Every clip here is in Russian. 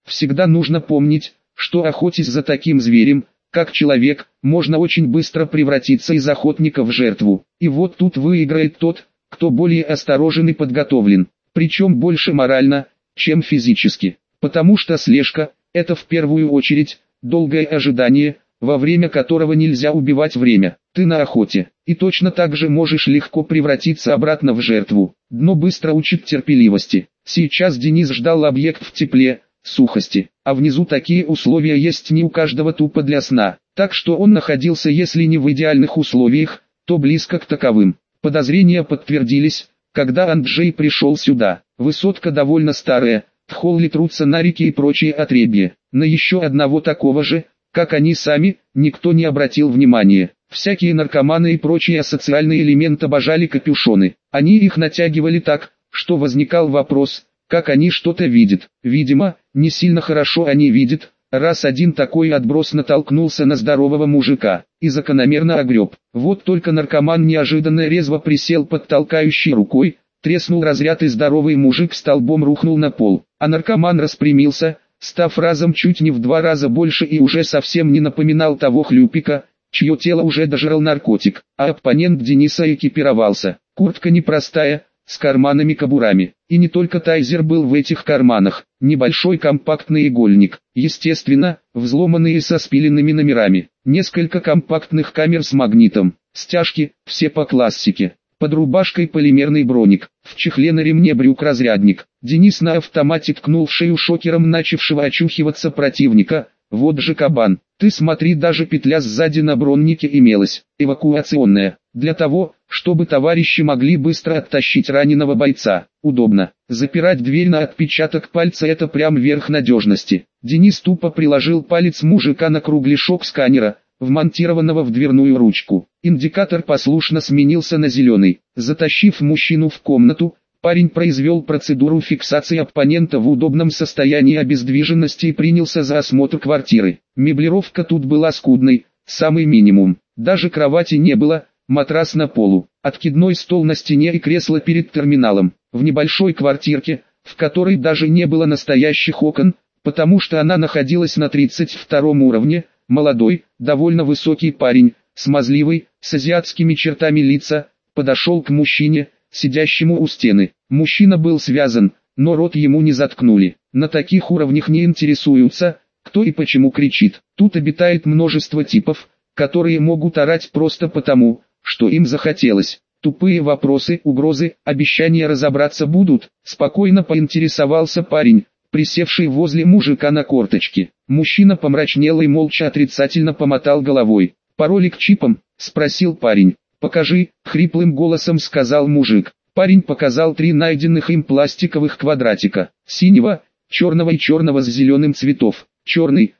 Всегда нужно помнить, что охотясь за таким зверем, как человек, можно очень быстро превратиться из охотника в жертву. И вот тут выиграет тот, кто более осторожен и подготовлен, причем больше морально, чем физически. Потому что слежка – это в первую очередь долгое ожидание, во время которого нельзя убивать время. Ты на охоте, и точно так же можешь легко превратиться обратно в жертву. Дно быстро учит терпеливости. Сейчас Денис ждал объект в тепле, сухости, а внизу такие условия есть не у каждого тупо для сна. Так что он находился, если не в идеальных условиях, то близко к таковым. Подозрения подтвердились, когда Анджей пришел сюда. Высотка довольно старая, тхолли трутся на реке и прочие отребья. На еще одного такого же, как они сами, никто не обратил внимания. Всякие наркоманы и прочие асоциальные элементы обожали капюшоны. Они их натягивали так, что возникал вопрос, как они что-то видят. Видимо, не сильно хорошо они видят, раз один такой отброс натолкнулся на здорового мужика и закономерно огреб. Вот только наркоман неожиданно резво присел под толкающей рукой, треснул разряд и здоровый мужик столбом рухнул на пол. А наркоман распрямился, став разом чуть не в 2 раза больше и уже совсем не напоминал того хлюпика, чье тело уже дожрал наркотик. А оппонент Дениса экипировался. Куртка непростая, с карманами-кобурами. И не только тайзер был в этих карманах, небольшой компактный игольник, естественно, взломанные со спиленными номерами, несколько компактных камер с магнитом, стяжки, все по классике. Под рубашкой полимерный броник, в чехле на ремне брюк разрядник. Денис на автомате ткнул в шею шокером начавшего очухиваться противника. Вот же кабан. Ты смотри, даже петля сзади на броннике имелась, эвакуационная, для того, чтобы товарищи могли быстро оттащить раненого бойца. Удобно. Запирать дверь на отпечаток пальца — это прям верх надежности. Денис тупо приложил палец мужика на кругляшок сканера, вмонтированного в дверную ручку. Индикатор послушно сменился на зеленый. Затащив мужчину в комнату, парень произвел процедуру фиксации оппонента в удобном состоянии обездвиженности и принялся за осмотр квартиры. Меблировка тут была скудной, самый минимум. Даже кровати не было, матрас на полу, откидной стол на стене и кресло перед терминалом. В небольшой квартирке, в которой даже не было настоящих окон, потому что она находилась на 32-м уровне, молодой, довольно высокий парень, смазливый, с азиатскими чертами лица, подошел к мужчине, сидящему у стены. Мужчина был связан, но рот ему не заткнули. На таких уровнях не интересуются, кто и почему кричит. Тут обитает множество типов, которые могут орать просто потому, что им захотелось. Тупые вопросы, угрозы, обещания разобраться будут. Спокойно поинтересовался парень, присевший возле мужика на корточке. Мужчина помрачнел и молча отрицательно помотал головой. «Пароль к чипам?» — спросил парень. «Покажи», — хриплым голосом сказал мужик. Парень показал 3 найденных им пластиковых квадратика. Синего, черного и черного с зеленым цветов. Черный,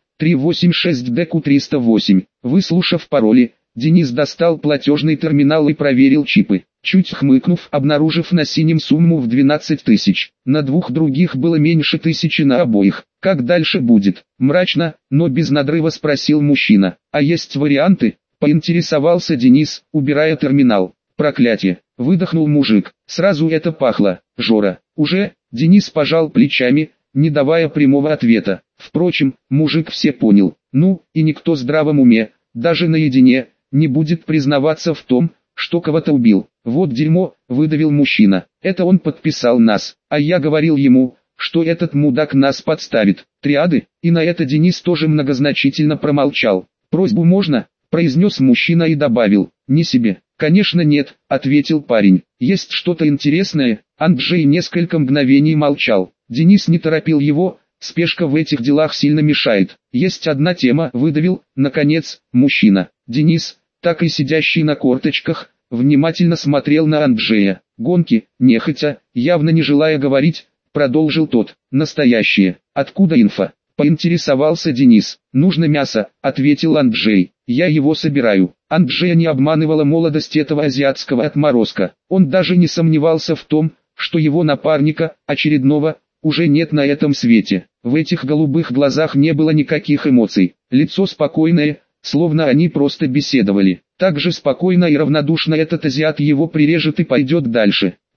386DQ308. Выслушав пароли, Денис достал платежный терминал и проверил чипы. Чуть хмыкнув, обнаружив на синем сумму в 12 тысяч. На 2 других было меньше 1000 на обоих. Как дальше будет? Мрачно, но без надрыва спросил мужчина. А есть варианты? Поинтересовался Денис, убирая терминал. Проклятие, выдохнул мужик. Сразу это пахло. Жора. Уже? Денис пожал плечами, не давая прямого ответа. Впрочем, мужик все понял. Ну, и никто в здравом уме, даже наедине, не будет признаваться в том, что кого-то убил. Вот дерьмо, выдавил мужчина. Это он подписал нас, а я говорил ему, что этот мудак нас подставит. Триады? И на это Денис тоже многозначительно промолчал. Просьбу можно? Произнес мужчина и добавил. Не себе. Конечно нет, ответил парень. Есть что-то интересное? Анджей несколько мгновений молчал. Денис не торопил его, спешка в этих делах сильно мешает. Есть одна тема, выдавил, наконец, мужчина. Денис, так и сидящий на корточках, внимательно смотрел на Анджея. Гонки, нехотя, явно не желая говорить, продолжил тот. Настоящие. Откуда инфа? Поинтересовался Денис. Нужно мясо, ответил Анджей. Я его собираю. Анджея не обманывала молодость этого азиатского отморозка. Он даже не сомневался в том, что его напарника, очередного, уже нет на этом свете. В этих голубых глазах не было никаких эмоций. Лицо спокойное, словно они просто беседовали. Так же спокойно и равнодушно этот азиат его прирежет и пойдет дальше.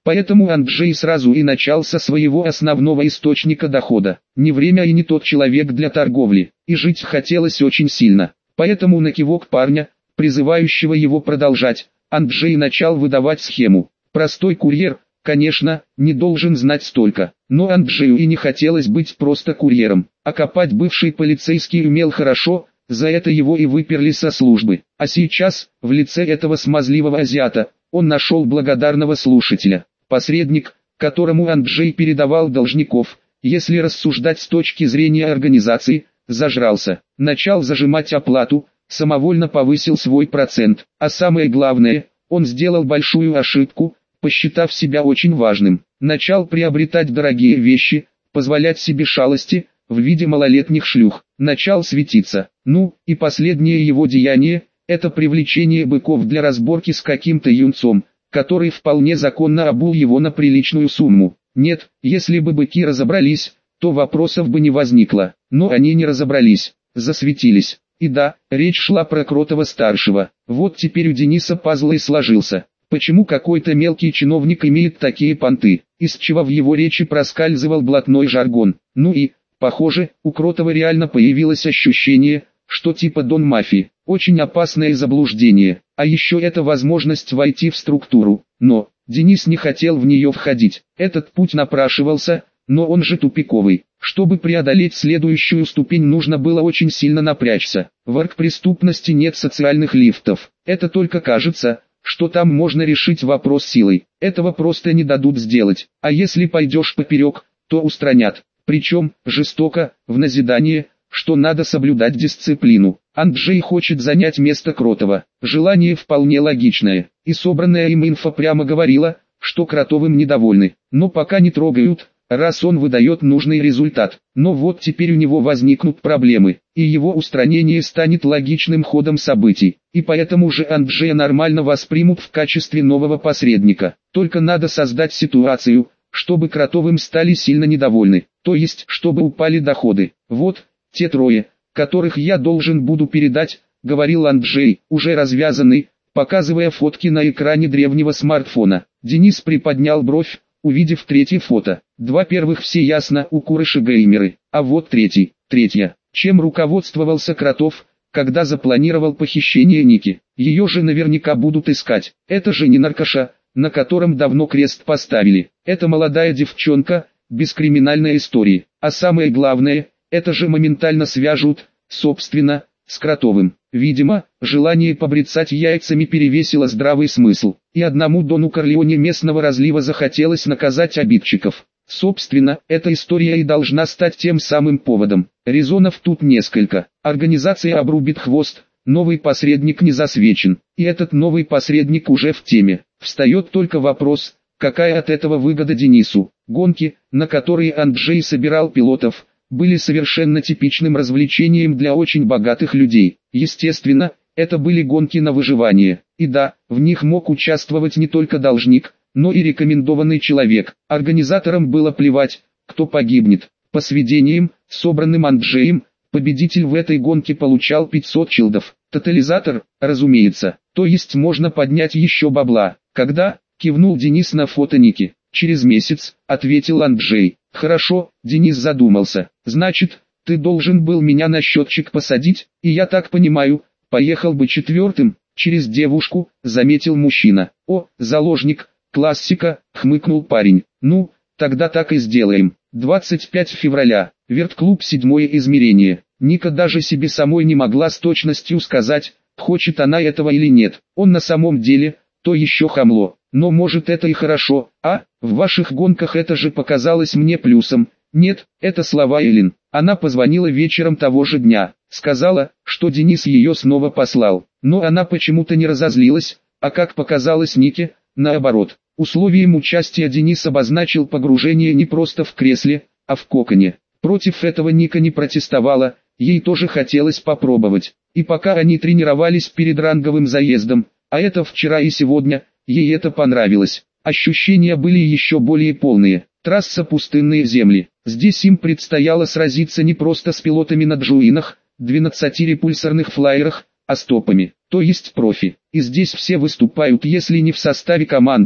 Поэтому Анджей сразу и начал со своего основного источника дохода. Не время и не тот человек для торговли, и жить хотелось очень сильно. Поэтому на кивок парня, призывающего его продолжать, Анджей начал выдавать схему. Простой курьер, конечно, не должен знать столько, но Анджею и не хотелось быть просто курьером, а копать бывший полицейский умел хорошо, за это его и выперли со службы. А сейчас, в лице этого смазливого азиата, он нашел благодарного слушателя. Посредник, которому Анджей передавал должников, если рассуждать с точки зрения организации, зажрался, начал зажимать оплату, самовольно повысил свой процент, а самое главное, он сделал большую ошибку, посчитав себя очень важным, начал приобретать дорогие вещи, позволять себе шалости, в виде малолетних шлюх, начал светиться. Ну, и последнее его деяние, это привлечение быков для разборки с каким-то юнцом, который вполне законно обул его на приличную сумму. Нет, если бы быки разобрались, то вопросов бы не возникло, но они не разобрались, засветились. И да, речь шла про Кротова-старшего. Вот теперь у Дениса пазл и сложился. Почему какой-то мелкий чиновник имеет такие понты, из чего в его речи проскальзывал блатной жаргон. Ну и, похоже, у Кротова реально появилось ощущение, что типа Дон мафии. Очень опасное заблуждение, а еще это возможность войти в структуру. Но Денис не хотел в нее входить. Этот путь напрашивался, но он же тупиковый. Чтобы преодолеть следующую ступень, нужно было очень сильно напрячься. В оргпреступности нет социальных лифтов. Это только кажется, что там можно решить вопрос силой. Этого просто не дадут сделать. А если пойдешь поперек, то устранят. Причем, жестоко, в назидание, что надо соблюдать дисциплину. Анджей хочет занять место Кротова. Желание вполне логичное. И собранная им инфа прямо говорила, что Кротовым недовольны. Но пока не трогают, раз он выдает нужный результат. Но вот теперь у него возникнут проблемы, и его устранение станет логичным ходом событий. И поэтому же Анджея нормально воспримут в качестве нового посредника. Только надо создать ситуацию, чтобы Кротовым стали сильно недовольны. То есть, чтобы упали доходы. Вот, те трое, которых я должен буду передать, говорил Анджей, уже развязанный, показывая фотки на экране древнего смартфона. Денис приподнял бровь, увидев третье фото. Два первых все ясно, у Курыши геймеры, а вот третья. Чем руководствовался Кротов, когда запланировал похищение Ники? Ее же наверняка будут искать. Это же не наркоша, на котором давно крест поставили. Это молодая девчонка, без криминальной истории. А самое главное, это же моментально свяжут, собственно, с Кротовым. Видимо, желание побрецать яйцами перевесило здравый смысл, и одному Дону Корлеоне местного разлива захотелось наказать обидчиков. Собственно, эта история и должна стать тем самым поводом. Резонов тут несколько. Организация обрубит хвост, новый посредник не засвечен, и этот новый посредник уже в теме. Встает только вопрос, какая от этого выгода Денису. Гонки, на которые Анджей собирал пилотов, были совершенно типичным развлечением для очень богатых людей. Естественно, это были гонки на выживание. И да, в них мог участвовать не только должник, но и рекомендованный человек. Организаторам было плевать, кто погибнет. По сведениям, собранным Анджеем, победитель в этой гонке получал 500 чилдов. Тотализатор, разумеется, то есть можно поднять еще бабла. Когда? Кивнул Денис на фото Ники. Через месяц, ответил Анджей. Хорошо, Денис задумался. Значит, ты должен был меня на счетчик посадить, и я так понимаю, поехал бы четвертым, через девушку, заметил мужчина. О, заложник, классика, хмыкнул парень. Ну, тогда так и сделаем. 25 февраля, Вертклуб 7 измерение. Ника даже себе самой не могла с точностью сказать, хочет она этого или нет. Он на самом деле, то еще хамло. Но может это и хорошо, а? В ваших гонках это же показалось мне плюсом. Нет, это слова Эллен. Она позвонила вечером того же дня, сказала, что Денис ее снова послал. Но она почему-то не разозлилась, а как показалось Нике, наоборот. Условием участия Денис обозначил погружение не просто в кресле, а в коконе. Против этого Ника не протестовала, ей тоже хотелось попробовать. И пока они тренировались перед ранговым заездом, а это вчера и сегодня, ей это понравилось. Ощущения были еще более полные. Трасса пустынные земли. Здесь им предстояло сразиться не просто с пилотами на джуинах, 12-репульсорных флайерах, а с топами, то есть профи. И здесь все выступают если не в составе команды,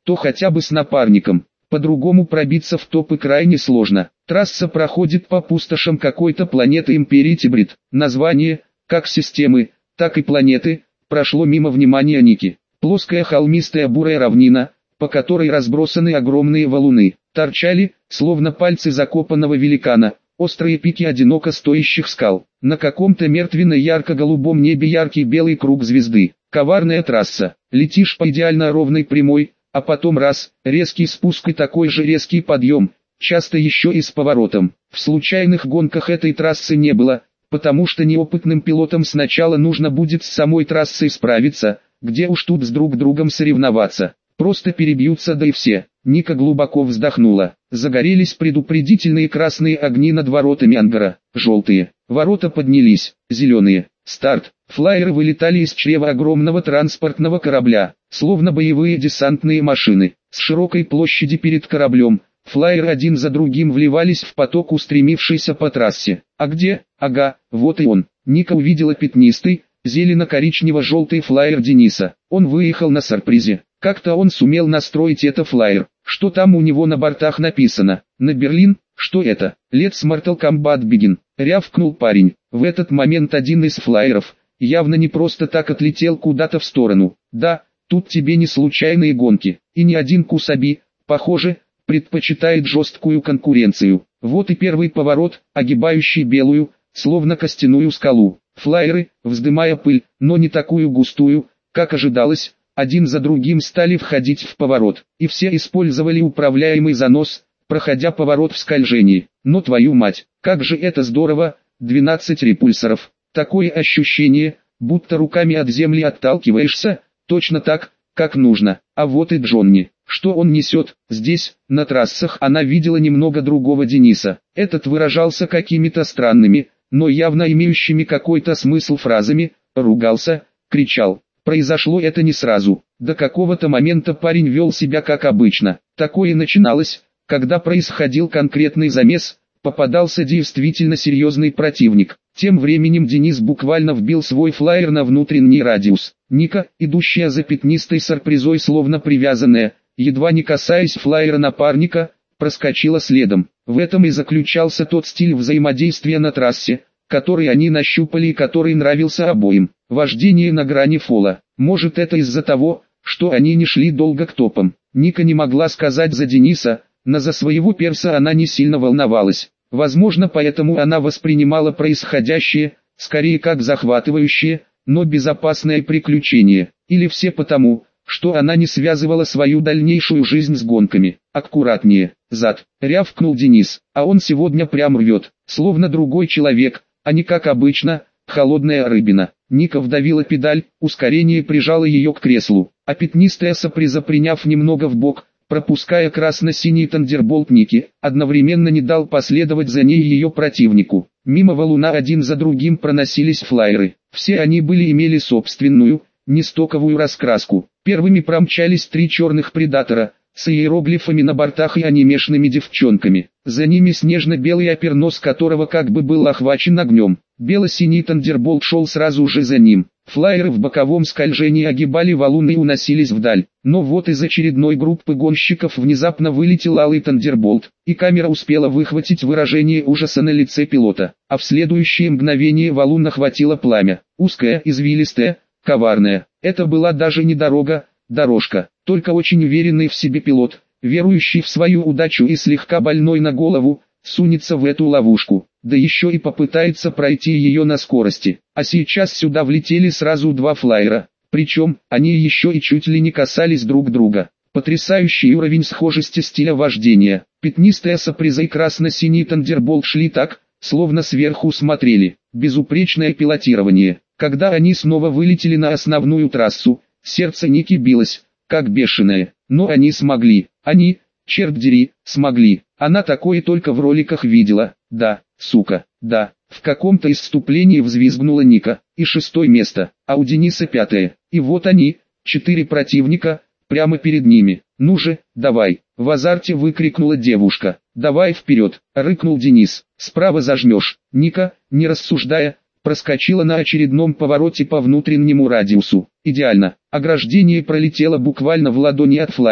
то хотя бы с напарником. По-другому пробиться в топы крайне сложно. Трасса проходит по пустошам какой-то планеты Империи Тибрид. Название, как системы, так и планеты, прошло мимо внимания Ники. Плоская холмистая бурая равнина, по которой разбросаны огромные валуны, торчали, словно пальцы закопанного великана, острые пики одиноко стоящих скал. На каком-то мертвенно-ярко-голубом небе яркий белый круг звезды. Коварная трасса. Летишь по идеально ровной прямой, а потом раз, резкий спуск и такой же резкий подъем, часто еще и с поворотом. В случайных гонках этой трассы не было, потому что неопытным пилотам сначала нужно будет с самой трассой справиться, где уж тут с друг другом соревноваться. Просто перебьются, да и все. Ника глубоко вздохнула. Загорелись предупредительные красные огни над воротами ангара. Желтые. Ворота поднялись. Зеленые. Старт. Флайеры вылетали из чрева огромного транспортного корабля, словно боевые десантные машины. С широкой площади перед кораблем, флайеры один за другим вливались в поток, устремившийся по трассе. А где? Ага, вот и он. Ника увидела пятнистый, зелено-коричнево-желтый флайер Дениса. Он выехал на сюрпризе. Как-то он сумел настроить это флайер. Что там у него на бортах написано? На Берлин? Что это? Let's Mortal Kombat Begin. Рявкнул парень. В этот момент один из флайеров, явно не просто так, отлетел куда-то в сторону. Да, тут тебе не случайные гонки. И ни один Кусаби, похоже, предпочитает жесткую конкуренцию. Вот и первый поворот, огибающий белую, словно костяную скалу. Флайеры, вздымая пыль, но не такую густую, как ожидалось, один за другим стали входить в поворот. И все использовали управляемый занос, проходя поворот в скольжении. Но твою мать, как же это здорово, 12 репульсоров. Такое ощущение, будто руками от земли отталкиваешься, точно так, как нужно. А вот и Джонни. Что он несет? Здесь, на трассах, она видела немного другого Дениса. Этот выражался какими-то странными, но явно имеющими какой-то смысл фразами, ругался, кричал. Произошло это не сразу. До какого-то момента парень вел себя как обычно. Такое начиналось, когда происходил конкретный замес, попадался действительно серьезный противник. Тем временем Денис буквально вбил свой флайер на внутренний радиус. Ника, идущая за пятнистой сюрпризой словно привязанная, едва не касаясь флайера напарника, проскочила следом. В этом и заключался тот стиль взаимодействия на трассе, который они нащупали и который нравился обоим. Вождение на грани фола. Может, это из-за того, что они не шли долго к топам. Ника не могла сказать за Дениса, но за своего перса она не сильно волновалась. Возможно, поэтому она воспринимала происходящее, скорее как захватывающее, но безопасное приключение. Или все потому, что она не связывала свою дальнейшую жизнь с гонками. Аккуратнее, зад, рявкнул Денис, а он сегодня прям рвет, словно другой человек, а не как обычно, холодная рыбина. Ника вдавила педаль, ускорение прижало ее к креслу, а пятнистая сюрприза, приняв немного вбок, пропуская красно-синий тандерболт Ники, одновременно не дал последовать за ней ее противнику. Мимо валуна один за другим проносились флайеры. Все они имели собственную, нестоковую раскраску. Первыми промчались 3 черных предатора, с иероглифами на бортах и анимешными девчонками. За ними снежно-белый опернос, которого как бы был охвачен огнем. Бело-синий тандерболт шел сразу же за ним. Флайеры в боковом скольжении огибали валуны и уносились вдаль. Но вот из очередной группы гонщиков внезапно вылетел алый тандерболт, и камера успела выхватить выражение ужаса на лице пилота. А в следующее мгновение валун охватило пламя. Узкое, извилистое, коварное. Это была даже не дорога, дорожка, только очень уверенный в себе пилот, верующий в свою удачу и слегка больной на голову, сунется в эту ловушку, да еще и попытается пройти ее на скорости. А сейчас сюда влетели сразу 2 флайера, причем они еще и чуть ли не касались друг друга. Потрясающий уровень схожести стиля вождения. Пятнистая сюрприза и красно-синий тандерболт шли так, словно сверху смотрели. Безупречное пилотирование. Когда они снова вылетели на основную трассу, сердце Ники билось, как бешеное. Но они смогли. Они, черт дери, смогли. Она такое только в роликах видела. Да, сука, да. В каком-то из вступлений взвизгнула Ника. И 6-е место, а у Дениса 5-е. И вот они, 4 противника, прямо перед ними. Ну же, давай. В азарте выкрикнула девушка. Давай вперед, рыкнул Денис. Справа зажмешь. Ника, не рассуждая, проскочила на очередном повороте по внутреннему радиусу. Идеально. Ограждение пролетело буквально в ладони от флайера.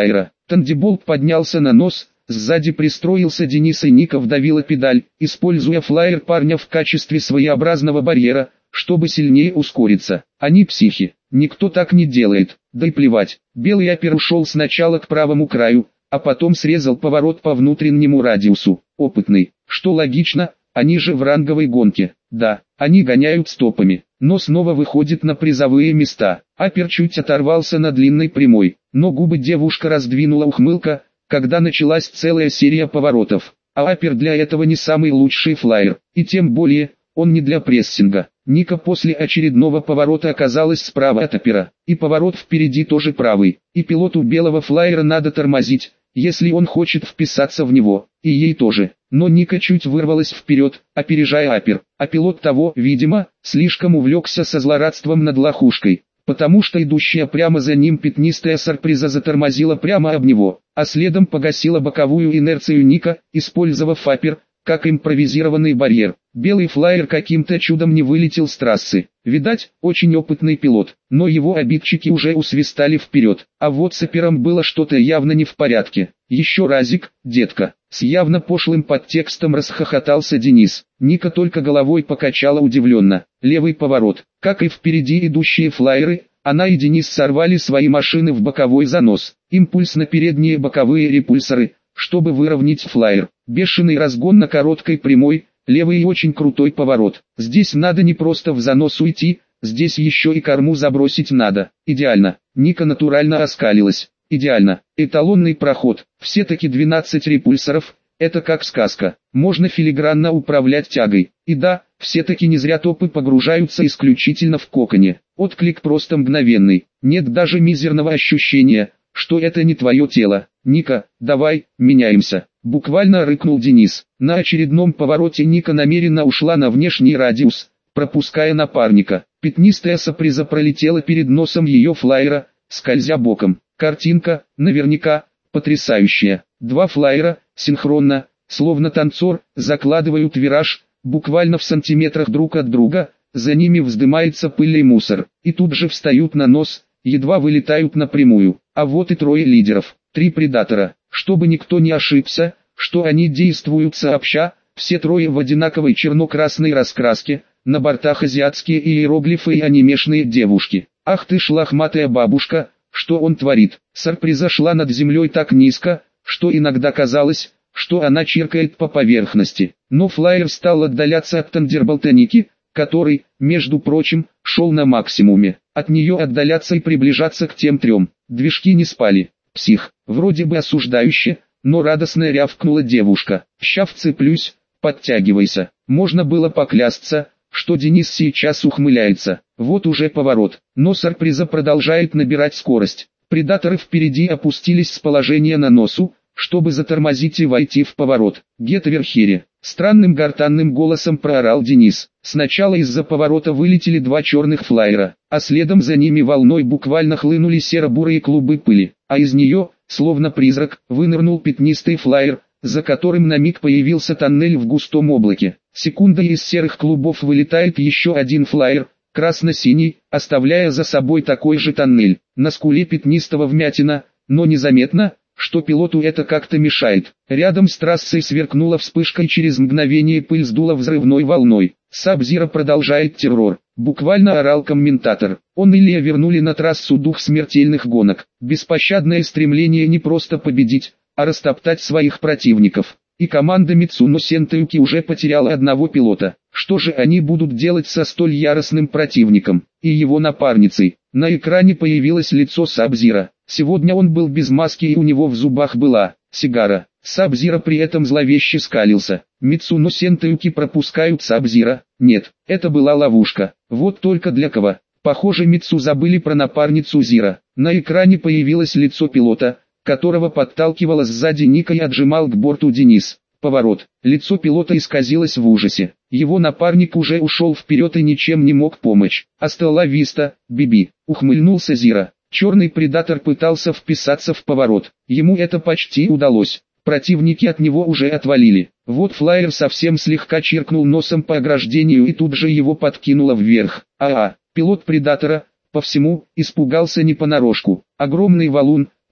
Тандиболт поднялся на нос, сзади пристроился Денис и Ника вдавила педаль, используя флайер парня в качестве своеобразного барьера, чтобы сильнее ускориться. Они психи, никто так не делает, да и плевать. Белый Апер ушел сначала к правому краю, а потом срезал поворот по внутреннему радиусу. Опытный, что логично, они же в ранговой гонке. Да, они гоняют стопами, но снова выходит на призовые места. Апер чуть оторвался на длинной прямой, но губы девушка раздвинула ухмылка, когда началась целая серия поворотов. А Апер для этого не самый лучший флайер, и тем более, он не для прессинга. Ника после очередного поворота оказалась справа от Апера, и поворот впереди тоже правый, и пилоту белого флайера надо тормозить, если он хочет вписаться в него, и ей тоже. Но Ника чуть вырвалась вперед, опережая Апер, а пилот того, видимо, слишком увлекся со злорадством над лохушкой, потому что идущая прямо за ним пятнистая сюрприза затормозила прямо об него, а следом погасила боковую инерцию Ника, использовав Апер как импровизированный барьер. Белый флайер каким-то чудом не вылетел с трассы. Видать, очень опытный пилот, но его обидчики уже усвистали вперед. А вот с Апером было что-то явно не в порядке. Еще разик, детка. С явно пошлым подтекстом расхохотался Денис. Ника только головой покачала удивленно. Левый поворот. Как и впереди идущие флайеры, она и Денис сорвали свои машины в боковой занос. Импульс на передние боковые репульсоры, чтобы выровнять флайер. Бешеный разгон на короткой прямой, левый и очень крутой поворот. Здесь надо не просто в занос уйти, здесь еще и корму забросить надо. Идеально. Ника натурально оскалилась. Идеально. Эталонный проход. Все-таки 12 репульсоров, это как сказка. Можно филигранно управлять тягой. И да, все-таки не зря топы погружаются исключительно в коконе. Отклик просто мгновенный. Нет даже мизерного ощущения, что это не твое тело. «Ника, давай, меняемся», — буквально рыкнул Денис. На очередном повороте Ника намеренно ушла на внешний радиус, пропуская напарника. Пятнистая сюрприза пролетела перед носом ее флайера, скользя боком. Картинка, наверняка, потрясающая. Два флайера, синхронно, словно танцор, закладывают вираж, буквально в сантиметрах друг от друга, за ними вздымается пыль и мусор, и тут же встают на нос, едва вылетают напрямую. А вот и трое лидеров, 3 предатора. Чтобы никто не ошибся, что они действуют сообща, все трое в одинаковой черно-красной раскраске, на бортах азиатские иероглифы и анимешные девушки. Ах ты ж лохматая бабушка, что он творит? Сюрприза шла над землей так низко, что иногда казалось, что она чиркает по поверхности. Но флайер стал отдаляться от Тандерболта Ники, который, между прочим, шел на максимуме. От нее отдаляться и приближаться к тем трем. Движки не спали. «Псих», вроде бы осуждающе, но радостно рявкнула девушка. «Ща вцеплюсь, подтягивайся». Можно было поклясться, что Денис сейчас ухмыляется. Вот уже поворот, но сюрприза продолжает набирать скорость. Предаторы впереди опустились с положения на носу, чтобы затормозить и войти в поворот. «Get over here», странным гортанным голосом проорал Денис. Сначала из-за поворота вылетели 2 черных флайера, а следом за ними волной буквально хлынули серо-бурые клубы пыли, а из нее, словно призрак, вынырнул пятнистый флайер, за которым на миг появился тоннель в густом облаке. Секунда, и из серых клубов вылетает еще один флайер, красно-синий, оставляя за собой такой же тоннель. На скуле пятнистого вмятина, но незаметно, что пилоту это как-то мешает. Рядом с трассой сверкнула вспышка и через мгновение пыль сдула взрывной волной. Саб-Зиро продолжает террор, буквально орал комментатор. Он и Лия вернули на трассу дух смертельных гонок. Беспощадное стремление не просто победить, а растоптать своих противников. И команда Мицуно Сентоюки уже потеряла одного пилота. Что же они будут делать со столь яростным противником и его напарницей? На экране появилось лицо Саб-Зиро. Сегодня он был без маски и у него в зубах была сигара. Саб-Зиро при этом зловеще скалился. Мицуно Сентоюки пропускают Саб-Зиро? Нет, это была ловушка. Вот только для кого? Похоже, Мицу забыли про напарницу Зиро. На экране появилось лицо пилота, которого подталкивала сзади Ника и отжимал к борту Денис. Поворот. Лицо пилота исказилось в ужасе. Его напарник уже ушел вперед и ничем не мог помочь. «Аста ла виста, Биби», ухмыльнулся Зиро. Черный предатор пытался вписаться в поворот. Ему это почти удалось. Противники от него уже отвалили. Вот флайер совсем слегка чиркнул носом по ограждению и тут же его подкинуло вверх. Пилот предатора, по всему, испугался не понарошку. Огромный валун,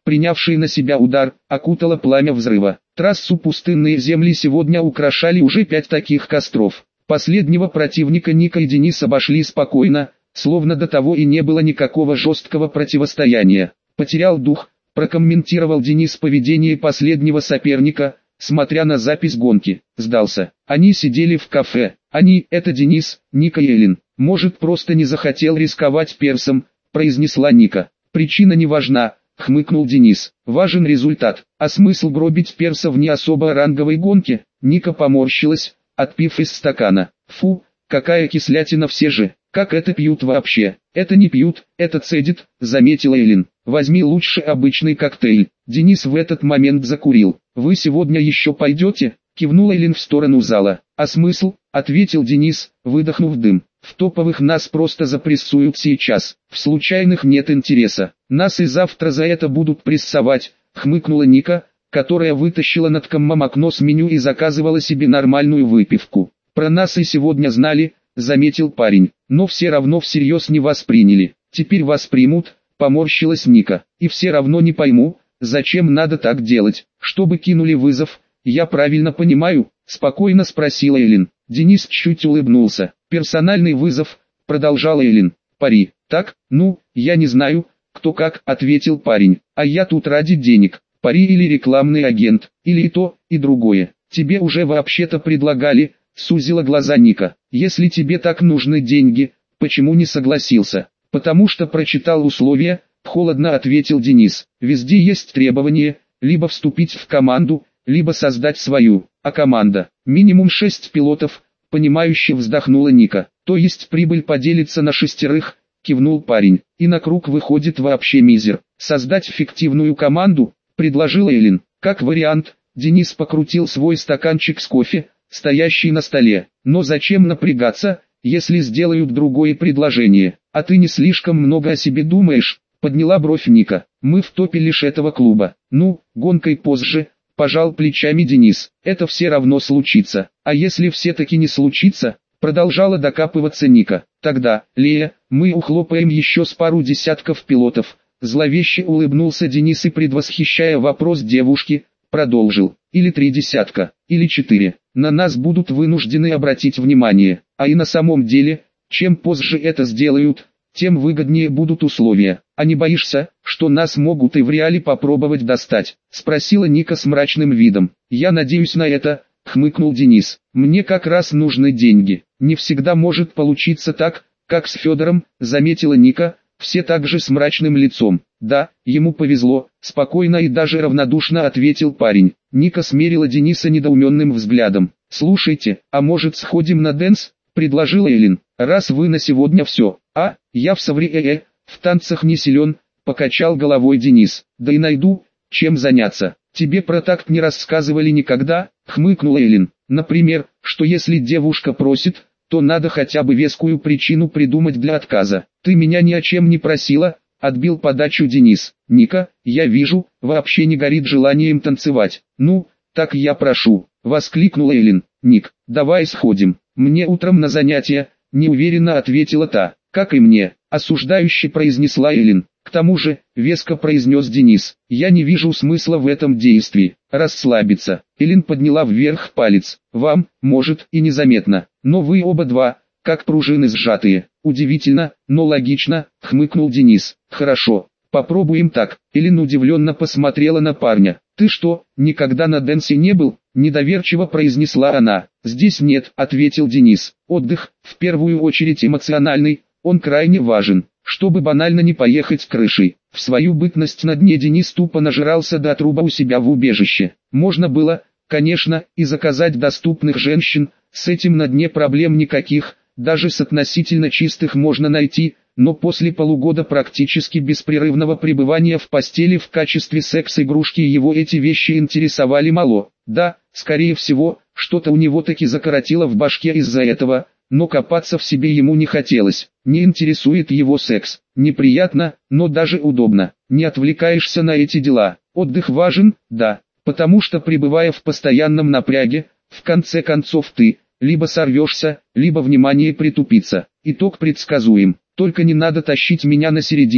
принявший на себя удар, окутало пламя взрыва. Трассу пустынные земли сегодня украшали уже 5 таких костров. Последнего противника Ника и Денис обошли спокойно, словно до того и не было никакого жесткого противостояния. Потерял дух, прокомментировал Денис поведение последнего соперника, смотря на запись гонки. Сдался. Они сидели в кафе. Они, это Денис, Ника и Эллин. Может, просто не захотел рисковать персом, произнесла Ника. Причина не важна, хмыкнул Денис. Важен результат. А смысл гробить перса в не особо ранговой гонке? Ника поморщилась, отпив из стакана. Фу, какая кислятина, все же. Как это пьют вообще? Это не пьют, это цедит, заметила Эллин. Возьми лучше обычный коктейль. Денис в этот момент закурил. Вы сегодня еще пойдете? Кивнула Эллин в сторону зала. А смысл? Ответил Денис, выдохнув дым. В топовых нас просто запрессуют сейчас. В случайных нет интереса. Нас и завтра за это будут прессовать, хмыкнула Ника, которая вытащила над коммом окно с меню и заказывала себе нормальную выпивку. Про нас и сегодня знали, заметил парень, но все равно всерьез не восприняли. Теперь воспримут, поморщилась Ника. И все равно не пойму, зачем надо так делать, чтобы кинули вызов. Я правильно понимаю? Спокойно спросила Эллин. Денис чуть улыбнулся. Персональный вызов, продолжала Эллин. Пари. Так, ну, я не знаю, кто как, ответил парень. А я тут ради денег. Пари или рекламный агент, или и то, и другое. Тебе уже вообще-то предлагали, сузила глаза Ника. Если тебе так нужны деньги, почему не согласился? Потому что прочитал условия, холодно ответил Денис. Везде есть требования, либо вступить в команду, либо создать свою, а команда, минимум 6 пилотов, понимающе вздохнула Ника. То есть прибыль поделится на 6, кивнул парень, и на круг выходит вообще мизер. Создать фиктивную команду, предложила Эллин. Как вариант, Денис покрутил свой стаканчик с кофе, стоящий на столе. Но зачем напрягаться, если сделают другое предложение? А ты не слишком много о себе думаешь? Подняла бровь Ника. Мы в топе лишь этого клуба. Ну, гонкой позже, пожал плечами Денис. Это все равно случится. А если все-таки не случится? Продолжала докапываться Ника. Тогда, Лея, мы ухлопаем еще с пару десятков пилотов. Зловеще улыбнулся Денис и, предвосхищая вопрос девушки, продолжил. Или 3 десятка, или 4. На нас будут вынуждены обратить внимание. А и на самом деле, чем позже это сделают, тем выгоднее будут условия. А не боишься, что нас могут и в реале попробовать достать? Спросила Ника с мрачным видом. Я надеюсь на это, хмыкнул Денис. Мне как раз нужны деньги. Не всегда может получиться так, как с Федором, заметила Ника, все так же с мрачным лицом. Да, ему повезло, спокойно и даже равнодушно ответил парень. Ника смерила Дениса недоуменным взглядом. Слушайте, а может сходим на дэнс? Предложила Эллин. Раз вы на сегодня все. А, я в совре в танцах не силен, покачал головой Денис. Да и найду, чем заняться. Тебе про такт не рассказывали никогда, хмыкнула Эллин. Например, что если девушка просит, то надо хотя бы вескую причину придумать для отказа. Ты меня ни о чем не просила, отбил подачу Денис. Ника, я вижу, вообще не горит желанием танцевать. Ну, так я прошу, воскликнула Эллин. Ник, давай сходим. Мне утром на занятия, неуверенно ответила та. Как и мне, осуждающе произнесла Эллин. К тому же, веско произнес Денис, я не вижу смысла в этом действии. Расслабиться. Эллин подняла вверх палец. Вам, может, и незаметно, но вы оба два, как пружины сжатые. Удивительно, но логично, хмыкнул Денис. Хорошо, попробуем так. Эллин удивленно посмотрела на парня. Ты что, никогда на дэнсе не был? Недоверчиво произнесла она. Здесь нет, ответил Денис. Отдых, в первую очередь эмоциональный, он крайне важен, чтобы банально не поехать крышей. В свою бытность на дне Денис тупо нажирался до отруба у себя в убежище. Можно было, конечно, и заказать доступных женщин, с этим на дне проблем никаких, даже с относительно чистых можно найти, но после полугода практически беспрерывного пребывания в постели в качестве секс-игрушки его эти вещи интересовали мало. Да, скорее всего, что-то у него таки закоротило в башке из-за этого, но копаться в себе ему не хотелось. Не интересует его секс. Неприятно, но даже удобно. Не отвлекаешься на эти дела. Отдых важен, да, потому что пребывая в постоянном напряге, в конце концов ты, либо сорвешься, либо внимание притупится. Итог предсказуем. Только не надо тащить меня на середину,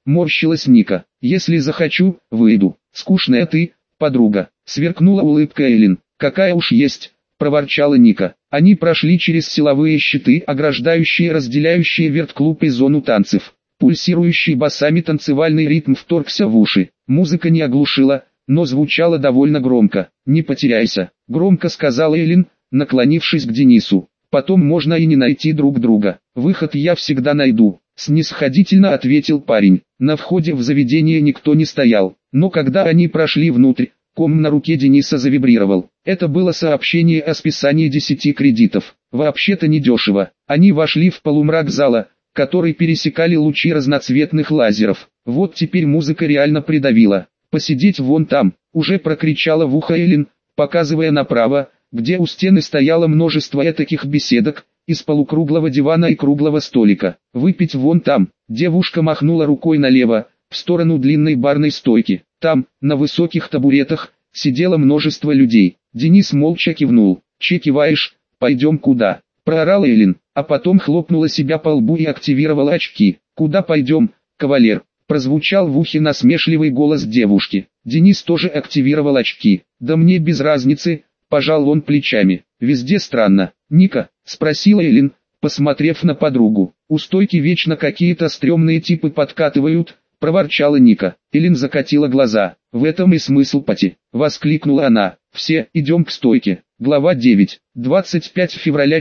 морщилась Ника. Если захочу, выйду. Скучная ты, подруга. Сверкнула улыбка Эллен. Какая уж есть, проворчала Ника. Они прошли через силовые щиты, ограждающие разделяющие вертклуб и зону танцев. Пульсирующий басами танцевальный ритм вторгся в уши. Музыка не оглушила, но звучала довольно громко. «Не потеряйся», — громко сказала Эллен, наклонившись к Денису. «Потом можно и не найти друг друга. Выход я всегда найду», — снисходительно ответил парень. На входе в заведение никто не стоял, но когда они прошли внутрь, ком на руке Дениса завибрировал. Это было сообщение о списании 10 кредитов. Вообще-то недешево. Они вошли в полумрак зала, который пересекали лучи разноцветных лазеров. Вот теперь музыка реально придавила. «Посидеть вон там», — уже прокричала в ухо Эллен, показывая направо, где у стены стояло множество этаких беседок, из полукруглого дивана и круглого столика. «Выпить вон там», — девушка махнула рукой налево, в сторону длинной барной стойки. Там, на высоких табуретах, сидело множество людей. Денис молча кивнул. «Че киваешь, пойдем куда?» — проорала Эллен, а потом хлопнула себя по лбу и активировала очки. «Куда пойдем, кавалер?» — прозвучал в ухе насмешливый голос девушки. Денис тоже активировал очки. «Да мне без разницы», — пожал он плечами. «Везде странно». «Ника?» — спросила Эллен, посмотрев на подругу. «У стойки вечно какие-то стрёмные типы подкатывают», — проворчала Ника. Эллен закатила глаза. «В этом и смысл пати», — воскликнула она. «Все, идем к стойке». Глава 9. 25 февраля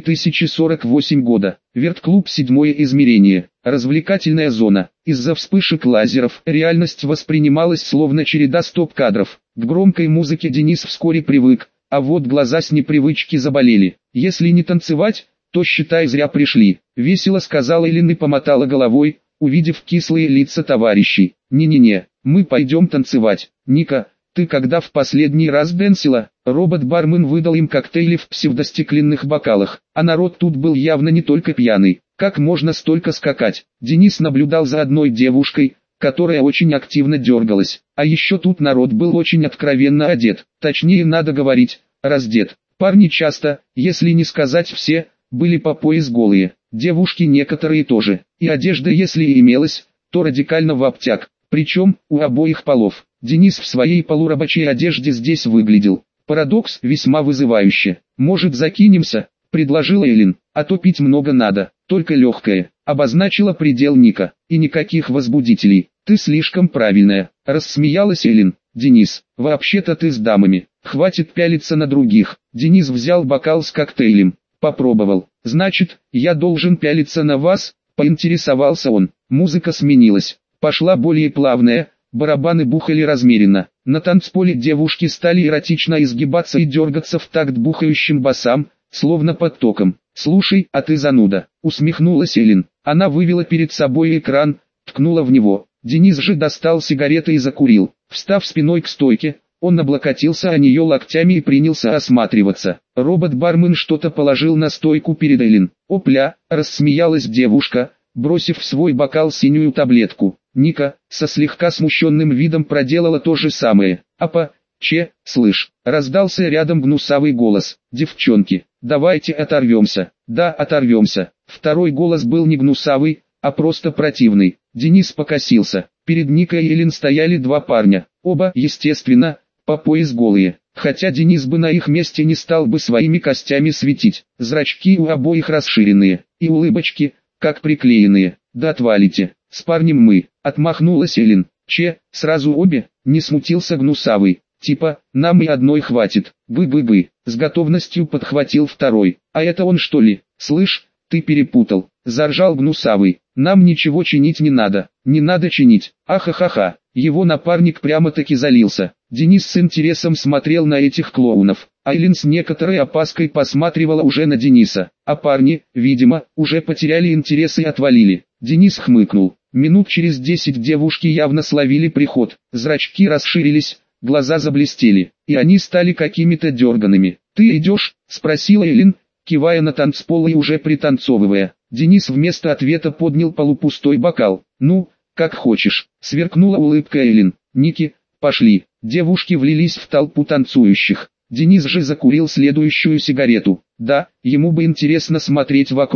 4048 года. Вертклуб 7 измерение. Развлекательная зона. Из-за вспышек лазеров реальность воспринималась словно череда стоп-кадров. К громкой музыке Денис вскоре привык, а вот глаза с непривычки заболели. «Если не танцевать, то считай зря пришли», — весело сказала Эллен и помотала головой, увидев кислые лица товарищей. «Не-не-не, мы пойдем танцевать». «Ника, ты когда в последний раз дэнсила?» Робот-бармен выдал им коктейли в псевдостеклянных бокалах, а народ тут был явно не только пьяный. Как можно столько скакать? Денис наблюдал за одной девушкой, которая очень активно дергалась. А еще тут народ был очень откровенно одет, точнее надо говорить, раздет. Парни часто, если не сказать все, были по пояс голые. Девушки некоторые тоже. И одежда если и имелась, то радикально в обтяг. Причем, у обоих полов. Денис в своей полурабочей одежде здесь выглядел. Парадокс весьма вызывающе. «Может закинемся?» — предложила Эллен. «А то пить много надо, только легкое», — обозначила предел Ника. «И никаких возбудителей. Ты слишком правильная», — рассмеялась Эллен. «Денис, вообще-то ты с дамами. Хватит пялиться на других». Денис взял бокал с коктейлем. Попробовал. «Значит, я должен пялиться на вас?» — поинтересовался он. Музыка сменилась. Пошла более плавная, барабаны бухали размеренно. На танцполе девушки стали эротично изгибаться и дергаться в такт бухающим басам, словно под током. «Слушай, а ты зануда», — усмехнулась Эллен. Она вывела перед собой экран, ткнула в него. Денис же достал сигареты и закурил. Встав спиной к стойке, он облокотился о нее локтями и принялся осматриваться. Робот-бармен что-то положил на стойку перед Эллен. «Опля!» — рассмеялась девушка, бросив в свой бокал синюю таблетку. Ника, со слегка смущенным видом проделала то же самое. «Апа, слышь!» — раздался рядом гнусавый голос. «Девчонки, давайте оторвемся». «Да, оторвемся». Второй голос был не гнусавый, а просто противный. Денис покосился. Перед Никой и Эллен стояли два парня. Оба, естественно, по пояс голые. Хотя Денис бы на их месте не стал бы своими костями светить. Зрачки у обоих расширенные, и улыбочки, как приклеенные. «Да отвалите, с парнем мы», — отмахнулась Эллен. Сразу обе?» — не смутился гнусавый. «Типа, нам и одной хватит». «Бы-бы-бы», — с готовностью подхватил второй. «А это он что ли?» «Слышь, ты перепутал», — заржал гнусавый. «Нам ничего чинить не надо». «Не надо чинить». «Ахахаха». Его напарник прямо-таки залился. Денис с интересом смотрел на этих клоунов. Эллен с некоторой опаской посматривала уже на Дениса. А парни, видимо, уже потеряли интерес и отвалили. Денис хмыкнул. Минут через 10 девушки явно словили приход. Зрачки расширились, глаза заблестели, и они стали какими-то дергаными. «Ты идешь?» — спросила Эллен, кивая на танцпол и уже пританцовывая. Денис вместо ответа поднял полупустой бокал. «Ну, как хочешь», — сверкнула улыбка Эллен. «Ники, пошли». Девушки влились в толпу танцующих. Денис же закурил следующую сигарету. Да, ему бы интересно смотреть вокруг.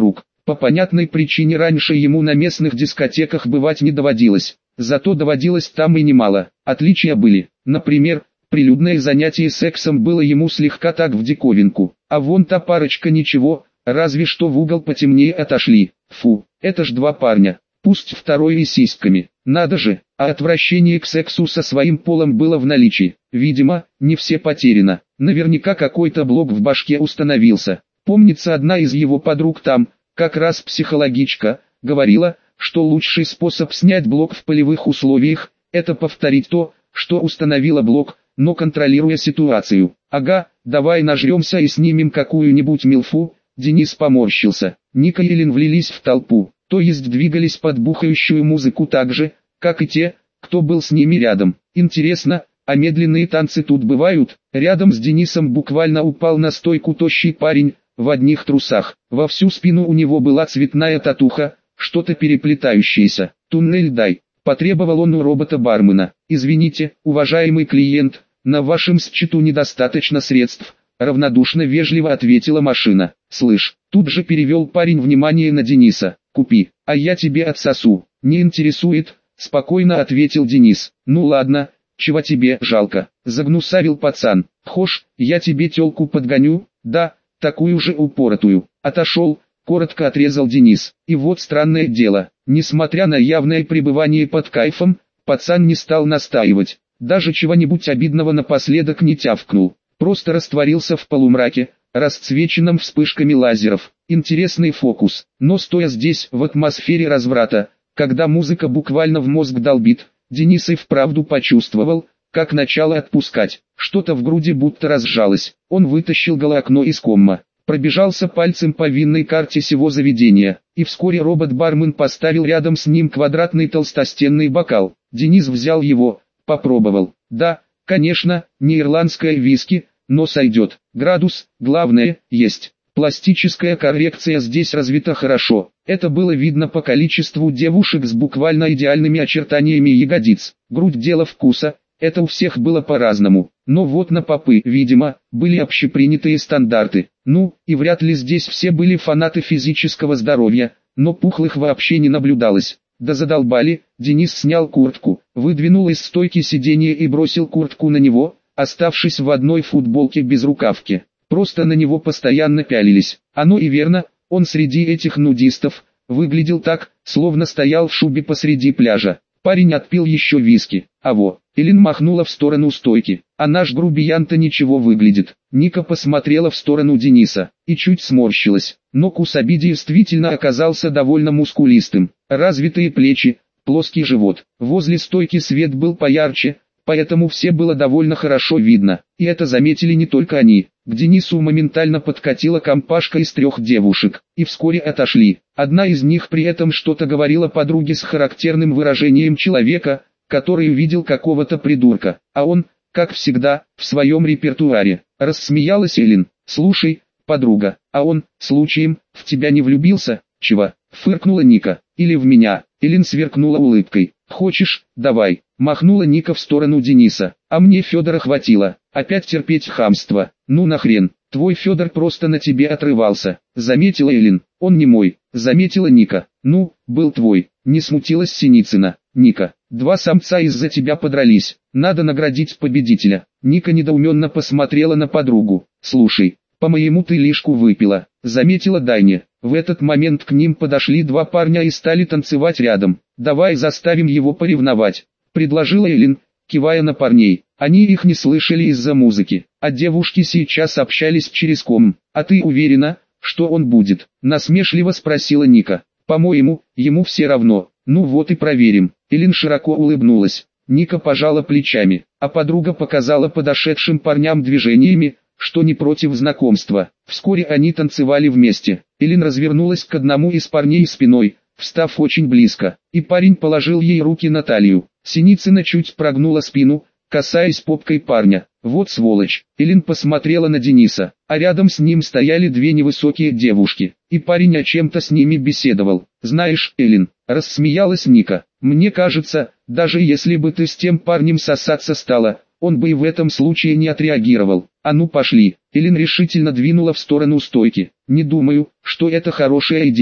По понятной причине раньше ему на местных дискотеках бывать не доводилось. Зато доводилось там и немало. Отличия были. Например, прилюдное занятие сексом было ему слегка так в диковинку. А вон та парочка ничего, разве что в угол потемнее отошли. Фу, это ж два парня. Пусть второй и сиськами. Надо же, а отвращение к сексу со своим полом было в наличии. Видимо, не все потеряно. Наверняка какой-то блок в башке установился. Помнится, одна из его подруг там, как раз психологичка, говорила, что лучший способ снять блок в полевых условиях – это повторить то, что установила блок, но контролируя ситуацию. Ага, давай нажремся и снимем какую-нибудь милфу. Денис поморщился. Ника и Эллен влились в толпу, то есть двигались под бухающую музыку так же, как и те, кто был с ними рядом. Интересно, а медленные танцы тут бывают? Рядом с Денисом буквально упал на стойку тощий парень, в одних трусах. Во всю спину у него была цветная татуха, что-то переплетающееся. «Туннель дай», — потребовал он у робота-бармена. «Извините, уважаемый клиент, на вашем счету недостаточно средств», — равнодушно вежливо ответила машина. «Слышь», — тут же перевел парень внимание на Дениса. «Купи, а я тебе отсосу». «Не интересует», — спокойно ответил Денис. «Ну ладно, чего тебе жалко?» — загнусавил пацан. «Хошь, я тебе тёлку подгоню?» «Да, такую же упоротую». «Отошел», — коротко отрезал Денис. И вот странное дело, несмотря на явное пребывание под кайфом, пацан не стал настаивать. Даже чего-нибудь обидного напоследок не тявкнул. Просто растворился в полумраке, расцвеченном вспышками лазеров. Интересный фокус. Но стоя здесь, в атмосфере разврата, когда музыка буквально в мозг долбит, Денис и вправду почувствовал, как начало отпускать. Что-то в груди будто разжалось. Он вытащил голоокно из комма, пробежался пальцем по винной карте сего заведения, и вскоре робот-бармен поставил рядом с ним квадратный толстостенный бокал. Денис взял его, попробовал. Да, конечно, не ирландское виски, но сойдет. Градус, главное, есть. Пластическая коррекция здесь развита хорошо. Это было видно по количеству девушек с буквально идеальными очертаниями ягодиц. Грудь — дело вкуса, это у всех было по-разному. Но вот на попы, видимо, были общепринятые стандарты. Ну, и вряд ли здесь все были фанаты физического здоровья, но пухлых вообще не наблюдалось. Да задолбали. Денис снял куртку, выдвинул из стойки сиденье и бросил куртку на него, оставшись в одной футболке без рукавки. Просто на него постоянно пялились. Оно и верно, он среди этих нудистов выглядел так, словно стоял в шубе посреди пляжа. Парень отпил еще виски. А во, Эллен махнула в сторону стойки. А наш грубиян-то ничего выглядит. Ника посмотрела в сторону Дениса и чуть сморщилась. Но Кусаби действительно оказался довольно мускулистым. Развитые плечи, плоский живот. Возле стойки свет был поярче, поэтому все было довольно хорошо видно. И это заметили не только они. К Денису моментально подкатила компашка из 3 девушек, и вскоре отошли. Одна из них при этом что-то говорила подруге с характерным выражением человека, который увидел какого-то придурка, а он, как всегда, в своем репертуаре. Рассмеялась Эллен. «Слушай, подруга, а он, случаем, в тебя не влюбился?» «Чего?» — фыркнула Ника. «Или в меня?» Эллен сверкнула улыбкой. «Хочешь, давай», — махнула Ника в сторону Дениса. «А мне Федора хватило. Опять терпеть хамство. Ну нахрен, твой Федор просто на тебе отрывался», — заметила Эллен. «Он не мой», — заметила Ника. «Ну, был твой», — не смутилась Синицына. «Ника, 2 самца из-за тебя подрались. Надо наградить победителя». Ника недоуменно посмотрела на подругу. «Слушай, по-моему, ты лишку выпила», — заметила Дайня. В этот момент к ним подошли 2 парня и стали танцевать рядом. «Давай заставим его поревновать», — предложила Эллен, кивая на парней. Они их не слышали из-за музыки, а девушки сейчас общались через ком. «А ты уверена, что он будет?» — насмешливо спросила Ника. «По-моему, ему все равно». «Ну вот и проверим». Эллен широко улыбнулась. Ника пожала плечами, а подруга показала подошедшим парням движениями, что не против знакомства. Вскоре они танцевали вместе. Эллен развернулась к одному из парней спиной, встав очень близко, и парень положил ей руки на талию. Синицына чуть прогнула спину, касаясь попкой парня. «Вот сволочь!» Эллен посмотрела на Дениса, а рядом с ним стояли 2 невысокие девушки, и парень о чем-то с ними беседовал. «Знаешь, Эллен», — рассмеялась Ника, — «мне кажется, даже если бы ты с тем парнем сосаться стала, он бы и в этом случае не отреагировал. А ну пошли». Эллен решительно двинула в сторону стойки. «Не думаю, что это хорошая идея»,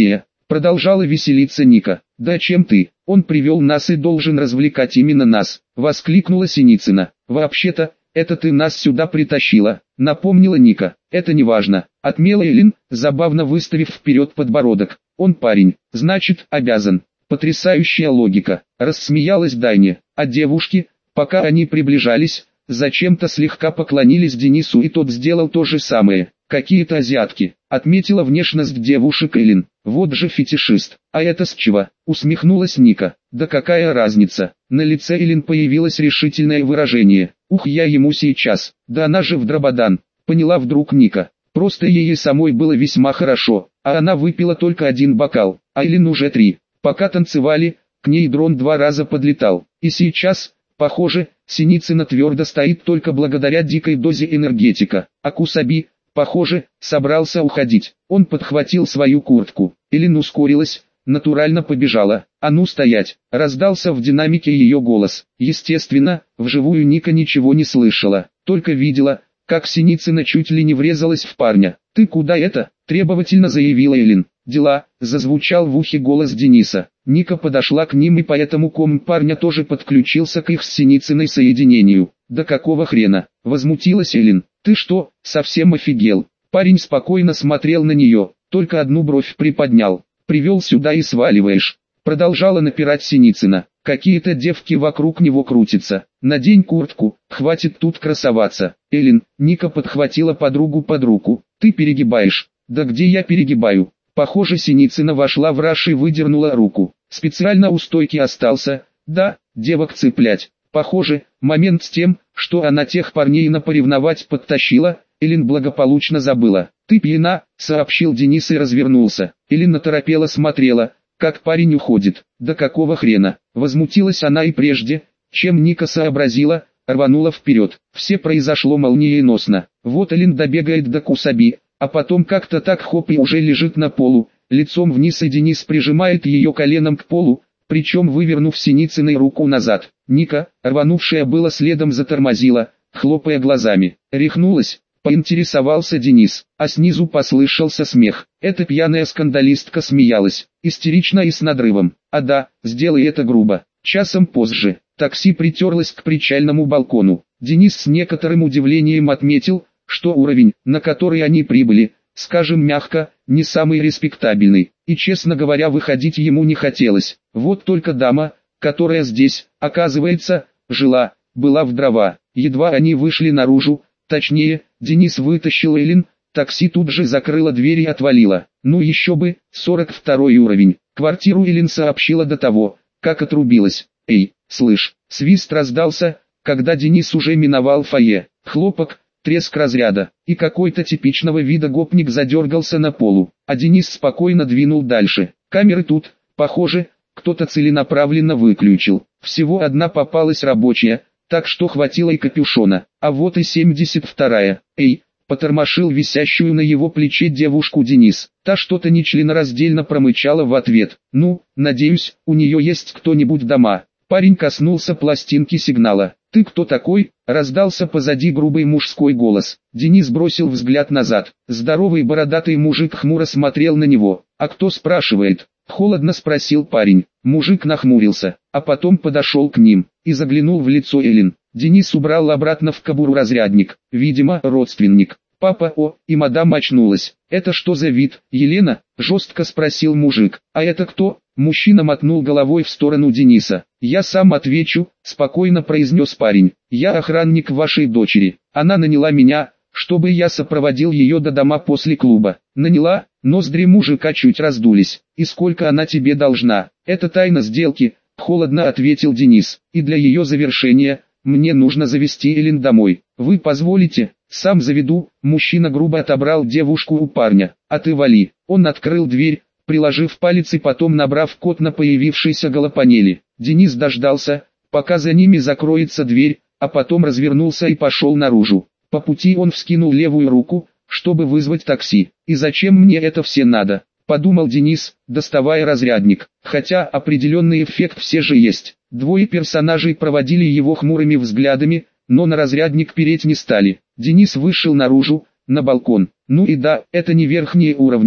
Продолжала веселиться Ника. «Да чем ты? Он привел нас и должен развлекать именно нас», — воскликнула Синицына. «Вообще-то, это ты нас сюда притащила», — напомнила Ника. «Это не важно», — отмела Элин, забавно выставив вперед подбородок. «Он парень, значит, обязан». «Потрясающая логика», — рассмеялась Дайне. А девушки, пока они приближались, зачем-то слегка поклонились Денису, и тот сделал то же самое. «Какие-то азиатки», — отметила внешность девушек Элин. «Вот же фетишист». «А это с чего?» — усмехнулась Ника. «Да какая разница?» На лице Элин появилось решительное выражение. «Ух, я ему сейчас. Да она же в дрободан», — поняла вдруг Ника. Просто ей самой было весьма хорошо, а она выпила только 1 бокал, а Элин уже 3. Пока танцевали, к ней дрон 2 раза подлетал. И сейчас, похоже, Синицына твердо стоит только благодаря дикой дозе энергетика, а Кусаби, похоже, собрался уходить. Он подхватил свою куртку. Элин ускорилась, натурально побежала. «А ну стоять!» — раздался в динамике ее голос. Естественно, вживую Ника ничего не слышала, только видела, как Синицына чуть ли не врезалась в парня. «Ты куда это?» — требовательно заявила Элин. «Дела», — зазвучал в ухе голос Дениса. Ника подошла к ним, и поэтому ком парня тоже подключился к их с Синицыной соединению. «Да какого хрена?» — возмутилась Элин. «Ты что, совсем офигел?» Парень спокойно смотрел на нее, только одну бровь приподнял. «Привел сюда и сваливаешь», — продолжала напирать Синицына. «Какие-то девки вокруг него крутятся. Надень куртку, хватит тут красоваться». «Элин», — Ника подхватила подругу под руку. «Ты перегибаешь». «Да где я перегибаю?» Похоже, Синицына вошла в раж и выдернула руку. Специально у стойки остался. Да, девок цеплять. Похоже, момент с тем, что она тех парней на поревновать подтащила, Элин благополучно забыла. «Ты пьяна», — сообщил Денис и развернулся. Элин оторопела смотрела, как парень уходит. «Да какого хрена?» Возмутилась она, и прежде, чем Ника сообразила, рванула вперед. Все произошло молниеносно. Вот Элин добегает до Кусаби, а потом как-то так хоп и уже лежит на полу, лицом вниз, и Денис прижимает ее коленом к полу, причем вывернув Синицыной руку назад. Ника, рванувшая было следом, затормозила, хлопая глазами. «Рехнулась?» — поинтересовался Денис, а снизу послышался смех. Эта пьяная скандалистка смеялась, истерично и с надрывом. «А да, сделай это грубо». Часом позже, такси притерлось к причальному балкону. Денис с некоторым удивлением отметил, что уровень, на который они прибыли, скажем мягко, не самый респектабельный, и, честно говоря, выходить ему не хотелось. Вот только дама, которая здесь, оказывается, жила, была в дрова. Едва они вышли наружу, точнее, Денис вытащил Элин, такси тут же закрыло дверь и отвалило. Ну еще бы, 42-й уровень. Квартиру Элин сообщила до того, как отрубилась. «Эй, слышь!» Свист раздался, когда Денис уже миновал фойе. Хлопок, треск разряда, и какой-то типичного вида гопник задергался на полу, а Денис спокойно двинул дальше. Камеры тут, похоже, кто-то целенаправленно выключил. Всего одна попалась рабочая, так что хватило и капюшона. А вот и 72-я. «Эй!» — потормошил висящую на его плече девушку Денис. Та что-то нечленораздельно промычала в ответ. «Ну, надеюсь, у нее есть кто-нибудь дома». Парень коснулся пластинки сигнала. «Ты кто такой?» — раздался позади грубый мужской голос. Денис бросил взгляд назад. Здоровый бородатый мужик хмуро смотрел на него. «А кто спрашивает?» — холодно спросил парень. Мужик нахмурился, а потом подошел к ним и заглянул в лицо Элин. Денис убрал обратно в кобуру разрядник. Видимо, родственник. «Папа, и мадам очнулась. Это что за вид, Елена?» — жестко спросил мужик. «А это кто?» Мужчина мотнул головой в сторону Дениса. «Я сам отвечу», — спокойно произнес парень. «Я охранник вашей дочери. Она наняла меня, чтобы я сопроводил ее до дома после клуба». «Наняла?» Ноздри мужика чуть раздулись. «И сколько она тебе должна?» «Это тайна сделки», — холодно ответил Денис. «И для ее завершения, мне нужно завести Элин домой. Вы позволите?» «Сам заведу». Мужчина грубо отобрал девушку у парня. «А ты вали». Он открыл дверь, приложив палец и потом набрав код на появившейся голопанели. Денис дождался, пока за ними закроется дверь, а потом развернулся и пошел наружу. По пути он вскинул левую руку, чтобы вызвать такси. «И зачем мне это все надо?» — подумал Денис, доставая разрядник. Хотя определенный эффект все же есть. Двое персонажей проводили его хмурыми взглядами, но на разрядник переть не стали. Денис вышел наружу, на балкон. Ну и да, это не верхние уровни,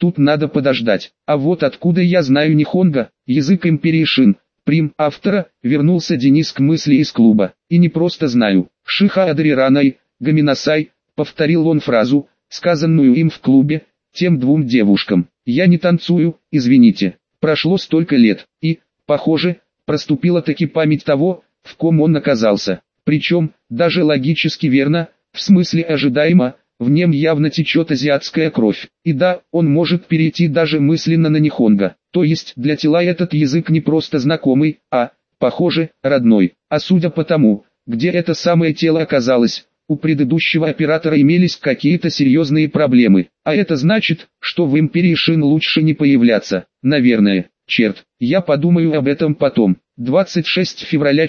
тут надо подождать. А вот откуда я знаю нихонго, язык империи Шин, Прим, автора, вернулся Денис к мысли из клуба. И не просто знаю. Шиха Адриранай, Гаминасай, повторил он фразу, сказанную им в клубе, тем двум девушкам. Я не танцую, извините. Прошло столько лет, и, похоже, проступила таки память того, в ком он оказался. Причем, даже логически верно, в смысле ожидаемо, в нем явно течет азиатская кровь. И да, он может перейти даже мысленно на нихонго. То есть для тела этот язык не просто знакомый, а, похоже, родной. А судя по тому, где это самое тело оказалось, у предыдущего оператора имелись какие-то серьезные проблемы. А это значит, что в империи Шин лучше не появляться, наверное. Черт, я подумаю об этом потом. 26 февраля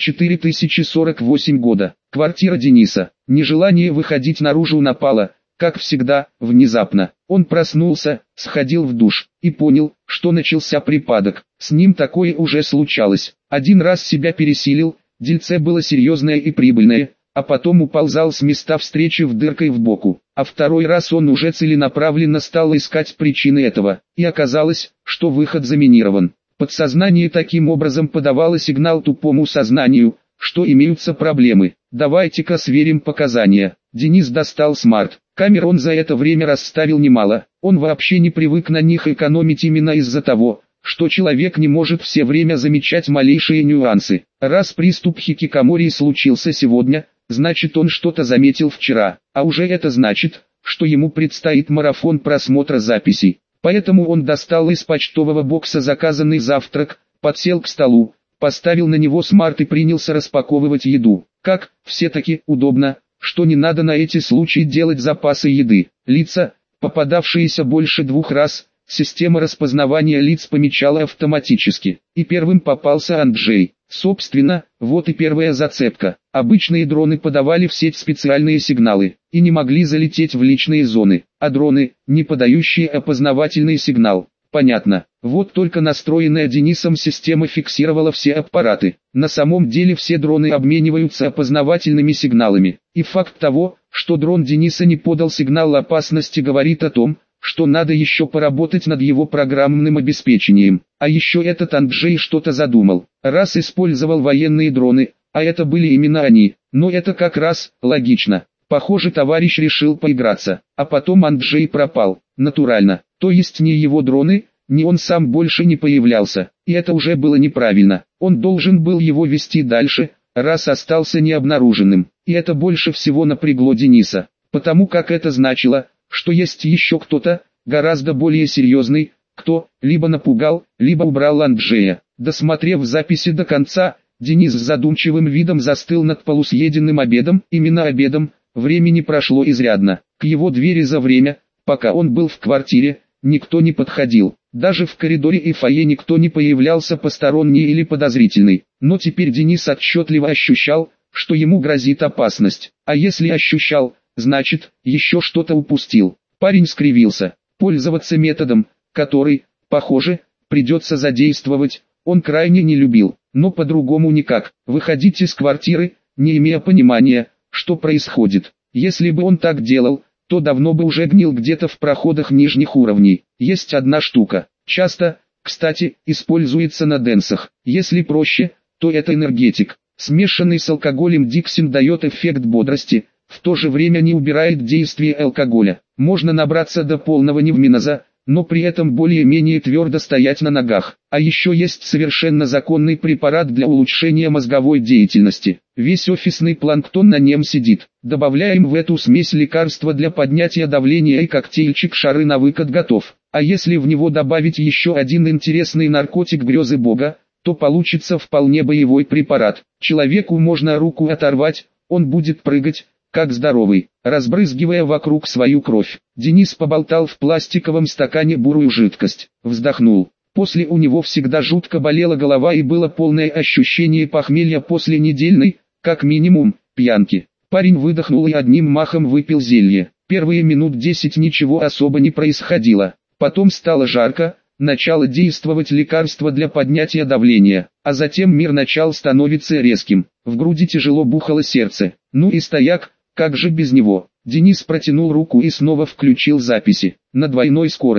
4048 года. Квартира Дениса. Нежелание выходить наружу напало, как всегда, внезапно. Он проснулся, сходил в душ и понял, что начался припадок. С ним такое уже случалось. Один раз себя пересилил, дельце было серьезное и прибыльное, а потом уползал с места встречи дыркой в боку. А второй раз он уже целенаправленно стал искать причины этого, и оказалось, что выход заминирован. Подсознание таким образом подавало сигнал тупому сознанию, что имеются проблемы. Давайте-ка сверим показания. Денис достал смарт. Камер он за это время расставил немало. Он вообще не привык на них экономить именно из-за того, что человек не может все время замечать малейшие нюансы. Раз приступ хикикамории случился сегодня, значит он что-то заметил вчера, а уже это значит, что ему предстоит марафон просмотра записей. Поэтому он достал из почтового бокса заказанный завтрак, подсел к столу, поставил на него смарт и принялся распаковывать еду. Как, все-таки, удобно, что не надо на эти случаи делать запасы еды. Лица, попадавшиеся больше 2 раз, система распознавания лиц помечала автоматически. И первым попался Анджей. Собственно, вот и первая зацепка. Обычные дроны подавали в сеть специальные сигналы, и не могли залететь в личные зоны, а дроны, не подающие опознавательный сигнал. Понятно. Вот только настроенная Денисом система фиксировала все аппараты. На самом деле все дроны обмениваются опознавательными сигналами. И факт того, что дрон Дениса не подал сигнал опасности, говорит о том, что надо еще поработать над его программным обеспечением. А еще этот Анджей что-то задумал. Раз использовал военные дроны, а это были именно они. Но это как раз логично. Похоже, товарищ решил поиграться. А потом Анджей пропал. Натурально. То есть ни его дроны, ни он сам больше не появлялся. И это уже было неправильно. Он должен был его вести дальше, раз остался необнаруженным. И это больше всего напрягло Дениса. Потому как это значило, что есть еще кто-то, гораздо более серьезный, кто либо напугал, либо убрал Анджея. Досмотрев записи до конца, Денис с задумчивым видом застыл над полусъеденным обедом. Именно обедом, времени прошло изрядно. К его двери за время, пока он был в квартире, никто не подходил. Даже в коридоре и фойе никто не появлялся посторонний или подозрительный. Но теперь Денис отчетливо ощущал, что ему грозит опасность. А если ощущал, значит, еще что-то упустил. Парень скривился. Пользоваться методом, который, похоже, придется задействовать, он крайне не любил. Но по-другому никак. Выходить из квартиры, не имея понимания, что происходит. Если бы он так делал, то давно бы уже гнил где-то в проходах нижних уровней. Есть одна штука. Часто, кстати, используется на дэнсах. Если проще, то это энергетик. Смешанный с алкоголем Диксин дает эффект бодрости, в то же время не убирает действие алкоголя. Можно набраться до полного невминоза, но при этом более-менее твердо стоять на ногах. А еще есть совершенно законный препарат для улучшения мозговой деятельности. Весь офисный планктон на нем сидит. Добавляем в эту смесь лекарства для поднятия давления и коктейльчик шары на выкат готов. А если в него добавить еще один интересный наркотик грезы бога, то получится вполне боевой препарат. Человеку можно руку оторвать, он будет прыгать, как здоровый, разбрызгивая вокруг свою кровь. Денис поболтал в пластиковом стакане бурую жидкость, вздохнул. После у него всегда жутко болела голова и было полное ощущение похмелья после недельной, как минимум, пьянки. Парень выдохнул и одним махом выпил зелье. Первые минут 10 ничего особо не происходило. Потом стало жарко, начало действовать лекарство для поднятия давления, а затем мир начал становиться резким. В груди тяжело бухало сердце. Ну и стояк, как же без него? Денис протянул руку и снова включил записи. На двойной скорости.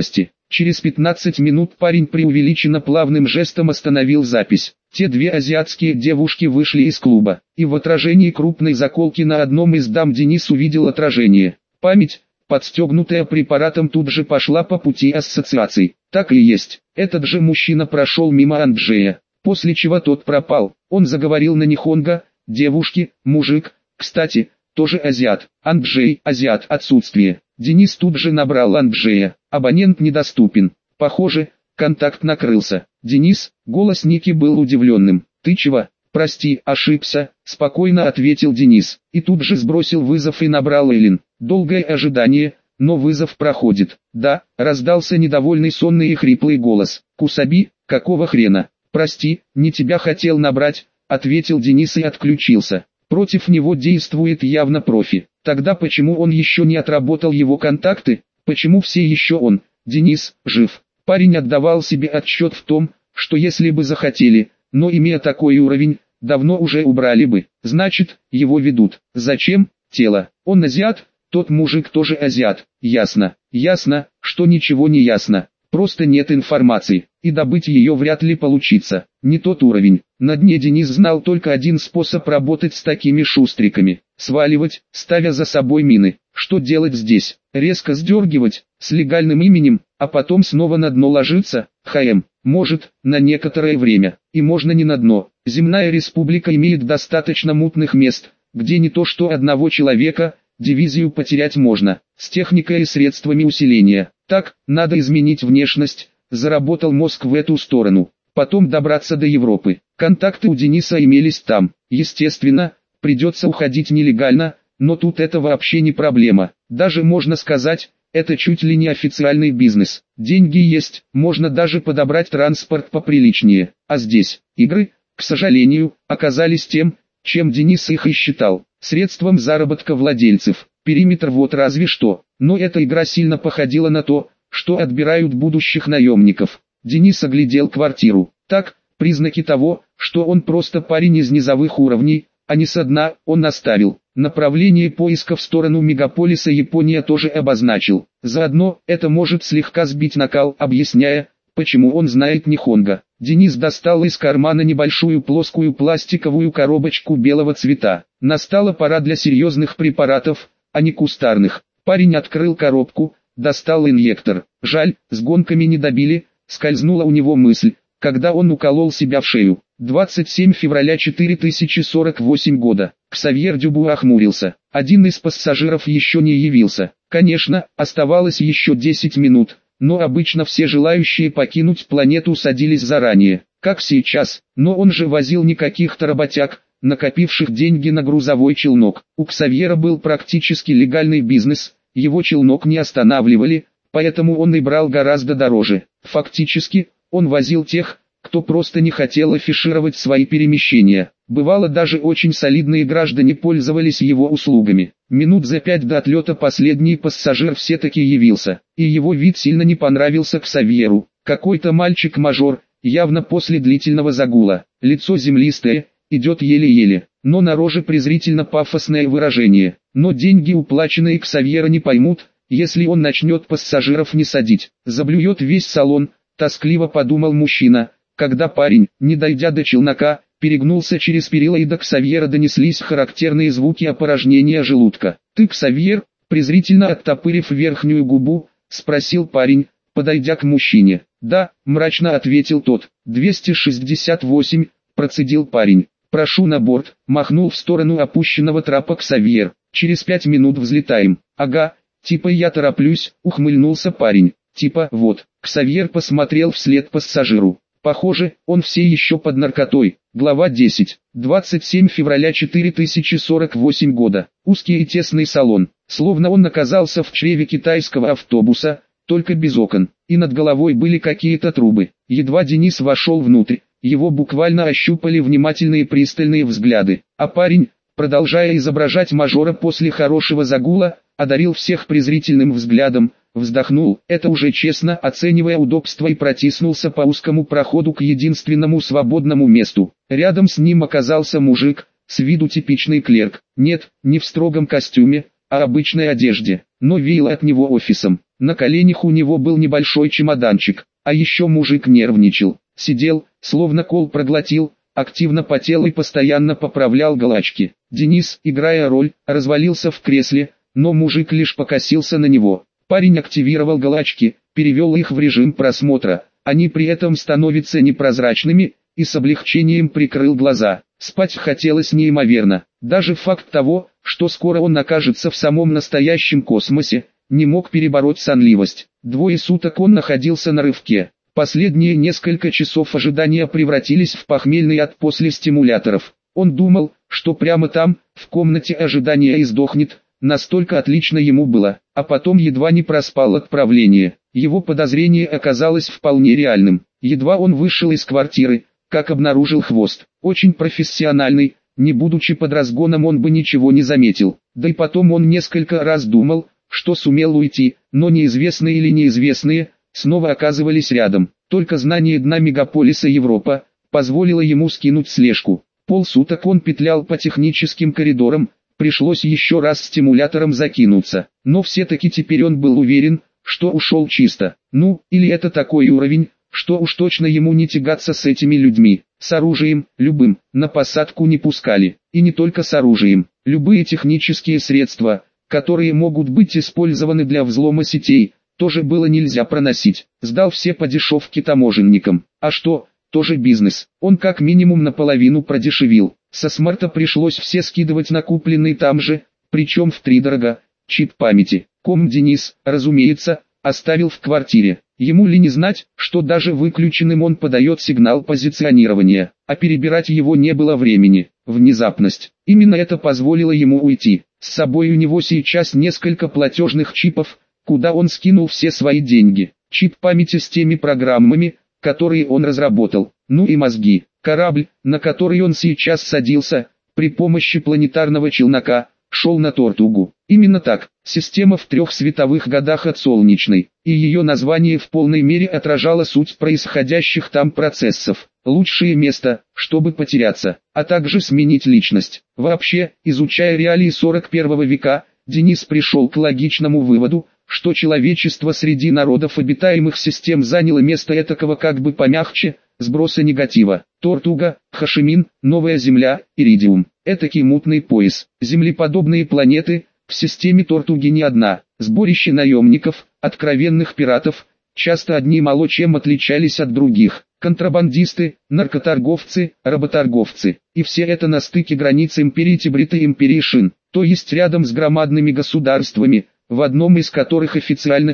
Через 15 минут парень преувеличенно плавным жестом остановил запись. Те две азиатские девушки вышли из клуба, и в отражении крупной заколки на одном из дам Денис увидел отражение. Память, подстегнутая препаратом, тут же пошла по пути ассоциаций. Так и есть, этот же мужчина прошел мимо Анджея, после чего тот пропал. Он заговорил на нихонго: девушки, мужик, кстати, тоже азиат. Анджей, азиат, отсутствие. Денис тут же набрал Анджея. Абонент недоступен. Похоже, контакт накрылся. Денис, голос Ники был удивленным. Ты чего? Прости, ошибся, спокойно ответил Денис. И тут же сбросил вызов и набрал Эллен. Долгое ожидание, но вызов проходит. Да, раздался недовольный сонный и хриплый голос. Кусаби, какого хрена? Прости, не тебя хотел набрать, ответил Денис и отключился. Против него действует явно профи. Тогда почему он еще не отработал его контакты? Почему все еще он, Денис, жив? Парень отдавал себе отчет в том, что если бы захотели, но имея такой уровень, давно уже убрали бы. Значит, его ведут. Зачем? Тело. Он азиат, тот мужик тоже азиат. Ясно. Ясно, что ничего не ясно. Просто нет информации, и добыть ее вряд ли получится. Не тот уровень. На дне Денис знал только один способ работать с такими шустриками. Сваливать, ставя за собой мины. Что делать здесь? Резко сдергивать, с легальным именем, а потом снова на дно ложиться? Может, на некоторое время. И можно не на дно. Земная республика имеет достаточно мутных мест, где не то что одного человека, дивизию потерять можно. С техникой и средствами усиления. Так, надо изменить внешность, заработал мозг в эту сторону. Потом добраться до Европы. Контакты у Дениса имелись там. Естественно, придется уходить нелегально, но тут это вообще не проблема. Даже можно сказать, это чуть ли не официальный бизнес. Деньги есть, можно даже подобрать транспорт поприличнее. А здесь, игры, к сожалению, оказались тем, чем Денис их и считал. Средством заработка владельцев. Периметр вот разве что. Но эта игра сильно походила на то, что отбирают будущих наемников. Денис оглядел квартиру. Так, признаки того, что он просто парень из низовых уровней, а не со дна, он оставил. Направление поиска в сторону мегаполиса Япония тоже обозначил. Заодно, это может слегка сбить накал, объясняя, почему он знает нихонго. Денис достал из кармана небольшую плоскую пластиковую коробочку белого цвета. Настала пора для серьезных препаратов, а не кустарных. Парень открыл коробку, достал инъектор. Жаль, с гонками не добили, скользнула у него мысль, когда он уколол себя в шею. 27 февраля 4048 года. Ксавьер Дюбу охмурился. Один из пассажиров еще не явился. Конечно, оставалось еще 10 минут, но обычно все желающие покинуть планету садились заранее, как сейчас. Но он же возил не каких-то работяг, накопивших деньги на грузовой челнок. У Ксавьера был практически легальный бизнес, его челнок не останавливали, поэтому он и брал гораздо дороже. Фактически, он возил тех, кто просто не хотел афишировать свои перемещения. Бывало, даже очень солидные граждане пользовались его услугами. Минут за 5 до отлета последний пассажир все-таки явился, и его вид сильно не понравился Ксавьеру. Какой-то мальчик-мажор, явно после длительного загула, лицо землистое, идет еле-еле, но на роже презрительно-пафосное выражение. Но деньги, уплаченные Ксавьера, не поймут, если он начнет пассажиров не садить. Заблюет весь салон, тоскливо подумал мужчина, когда парень, не дойдя до челнока, перегнулся через перила, и до Ксавьера донеслись характерные звуки опорожнения желудка. «Ты Ксавьер?» — презрительно оттопырив верхнюю губу, спросил парень, подойдя к мужчине. «Да», — мрачно ответил тот. «268», — процедил парень. «Прошу на борт», — махнул в сторону опущенного трапа Ксавьер. «Через 5 минут взлетаем». «Ага, типа я тороплюсь», — ухмыльнулся парень. «Типа вот». Ксавьер посмотрел вслед пассажиру. Похоже, он все еще под наркотой. Глава 10. 27 февраля 4048 года. Узкий и тесный салон. Словно он оказался в чреве китайского автобуса, только без окон. И над головой были какие-то трубы. Едва Денис вошел внутрь, его буквально ощупали внимательные пристальные взгляды. А парень, продолжая изображать мажора после хорошего загула, одарил всех презрительным взглядом, вздохнул, это уже честно, оценивая удобство, и протиснулся по узкому проходу к единственному свободному месту. Рядом с ним оказался мужик, с виду типичный клерк. Нет, не в строгом костюме, а обычной одежде, но веяло от него офисом. На коленях у него был небольшой чемоданчик, а еще мужик нервничал, сидел, словно кол проглотил, активно потел и постоянно поправлял галачки. Денис, играя роль, развалился в кресле, но мужик лишь покосился на него. Парень активировал галачки, перевел их в режим просмотра, они при этом становятся непрозрачными, и с облегчением прикрыл глаза. Спать хотелось неимоверно. Даже факт того, что скоро он окажется в самом настоящем космосе, не мог перебороть сонливость. 2 суток он находился на рывке. Последние несколько часов ожидания превратились в похмельный ад после стимуляторов. Он думал, что прямо там, в комнате ожидания, и сдохнет, настолько отлично ему было, а потом едва не проспал отправление. Его подозрение оказалось вполне реальным. Едва он вышел из квартиры, как обнаружил хвост. Очень профессиональный, не будучи под разгоном он бы ничего не заметил. Да и потом он несколько раз думал, что сумел уйти, но неизвестные или неизвестные снова оказывались рядом. Только знание дна мегаполиса Европа позволило ему скинуть слежку. Полсуток он петлял по техническим коридорам, пришлось еще раз стимулятором закинуться. Но все-таки теперь он был уверен, что ушел чисто. Ну, или это такой уровень, что уж точно ему не тягаться с этими людьми. С оружием, любым, на посадку не пускали. И не только с оружием. Любые технические средства, которые могут быть использованы для взлома сетей, тоже было нельзя проносить. Сдал все по дешевке таможенникам. А что, тоже бизнес. Он как минимум наполовину продешевил. Со смарта пришлось все скидывать на купленный там же, причем втридорога, чип памяти. Ком Денис, разумеется, оставил в квартире. Ему ли не знать, что даже выключенным он подает сигнал позиционирования, а перебирать его не было времени. Внезапность. Именно это позволило ему уйти. С собой у него сейчас несколько платежных чипов, куда он скинул все свои деньги. Чип памяти с теми программами, которые он разработал. Ну и мозги. Корабль, на который он сейчас садился, при помощи планетарного челнока, шел на Тортугу. Именно так, система в 3 световых годах от Солнечной, и ее название в полной мере отражало суть происходящих там процессов. Лучшее место, чтобы потеряться, а также сменить личность. Вообще, изучая реалии 41 века, Денис пришел к логичному выводу, что человечество среди народов обитаемых систем заняло место этакого как бы помягче, сброса негатива. Тортуга, Хашимин, Новая Земля, Иридиум. Этакий мутный пояс. Землеподобные планеты, в системе Тортуги не одна. Сборище наемников, откровенных пиратов, часто одни мало чем отличались от других. Контрабандисты, наркоторговцы, работорговцы. И все это на стыке границ империи Тибрит и империи Шин. То есть рядом с громадными государствами, в одном из которых официально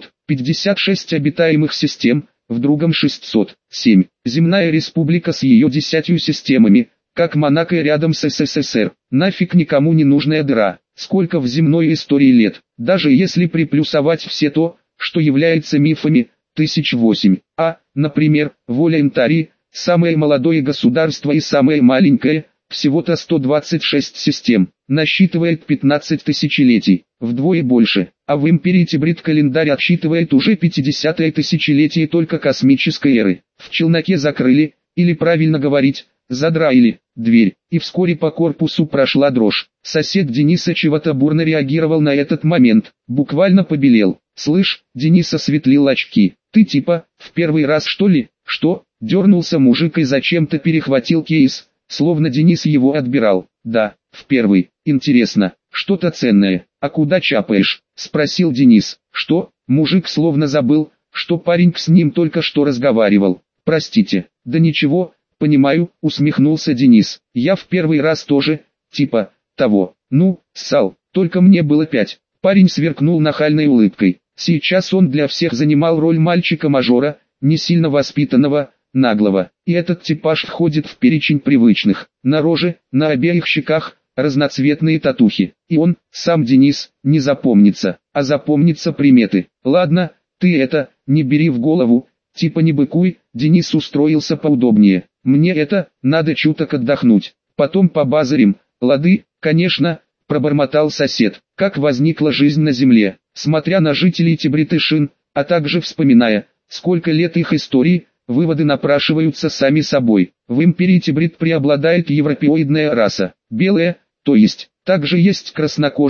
556 обитаемых систем, в другом 607. Земная республика с ее 10 системами, как Монако рядом с СССР. Нафиг никому не нужная дыра. Сколько в земной истории лет, даже если приплюсовать все то, что является мифами, 1008. Например, Воля Интарии, самое молодое государство и самое маленькое, всего-то 126 систем, насчитывает 15 тысячелетий, вдвое больше, а в империи Тибрит календарь отсчитывает уже 50-е тысячелетие только космической эры. В челноке закрыли, или правильно говорить, задраили дверь, и вскоре по корпусу прошла дрожь. Сосед Дениса чего-то бурно реагировал на этот момент, буквально побелел. «Слышь», Денис осветлил очки, «ты типа, в первый раз что ли?» «Что?» — дернулся мужик и зачем-то перехватил кейс, словно Денис его отбирал. «Да, в первый. Интересно, что-то ценное. А куда чапаешь?» — спросил Денис. «Что?» — мужик словно забыл, что парень с ним только что разговаривал. «Простите». «Да ничего, понимаю», — усмехнулся Денис. «Я в первый раз тоже, типа, того. Ну, ссал, только мне было 5. Парень сверкнул нахальной улыбкой. Сейчас он для всех занимал роль мальчика-мажора, не сильно воспитанного, наглого. И этот типаж входит в перечень привычных. На роже, на обеих щеках, разноцветные татухи. И он, сам Денис, не запомнится, а запомнится приметы. «Ладно, ты это, не бери в голову, типа не быкуй», Денис устроился поудобнее. «Мне это, надо чуток отдохнуть. Потом побазарим, лады?» «Конечно», пробормотал сосед. Как возникла жизнь на Земле, смотря на жителей Тибрит и Шин, а также вспоминая, сколько лет их истории, выводы напрашиваются сами собой. В империи Тибрит преобладает европеоидная раса, белая, то есть, также есть краснокожие,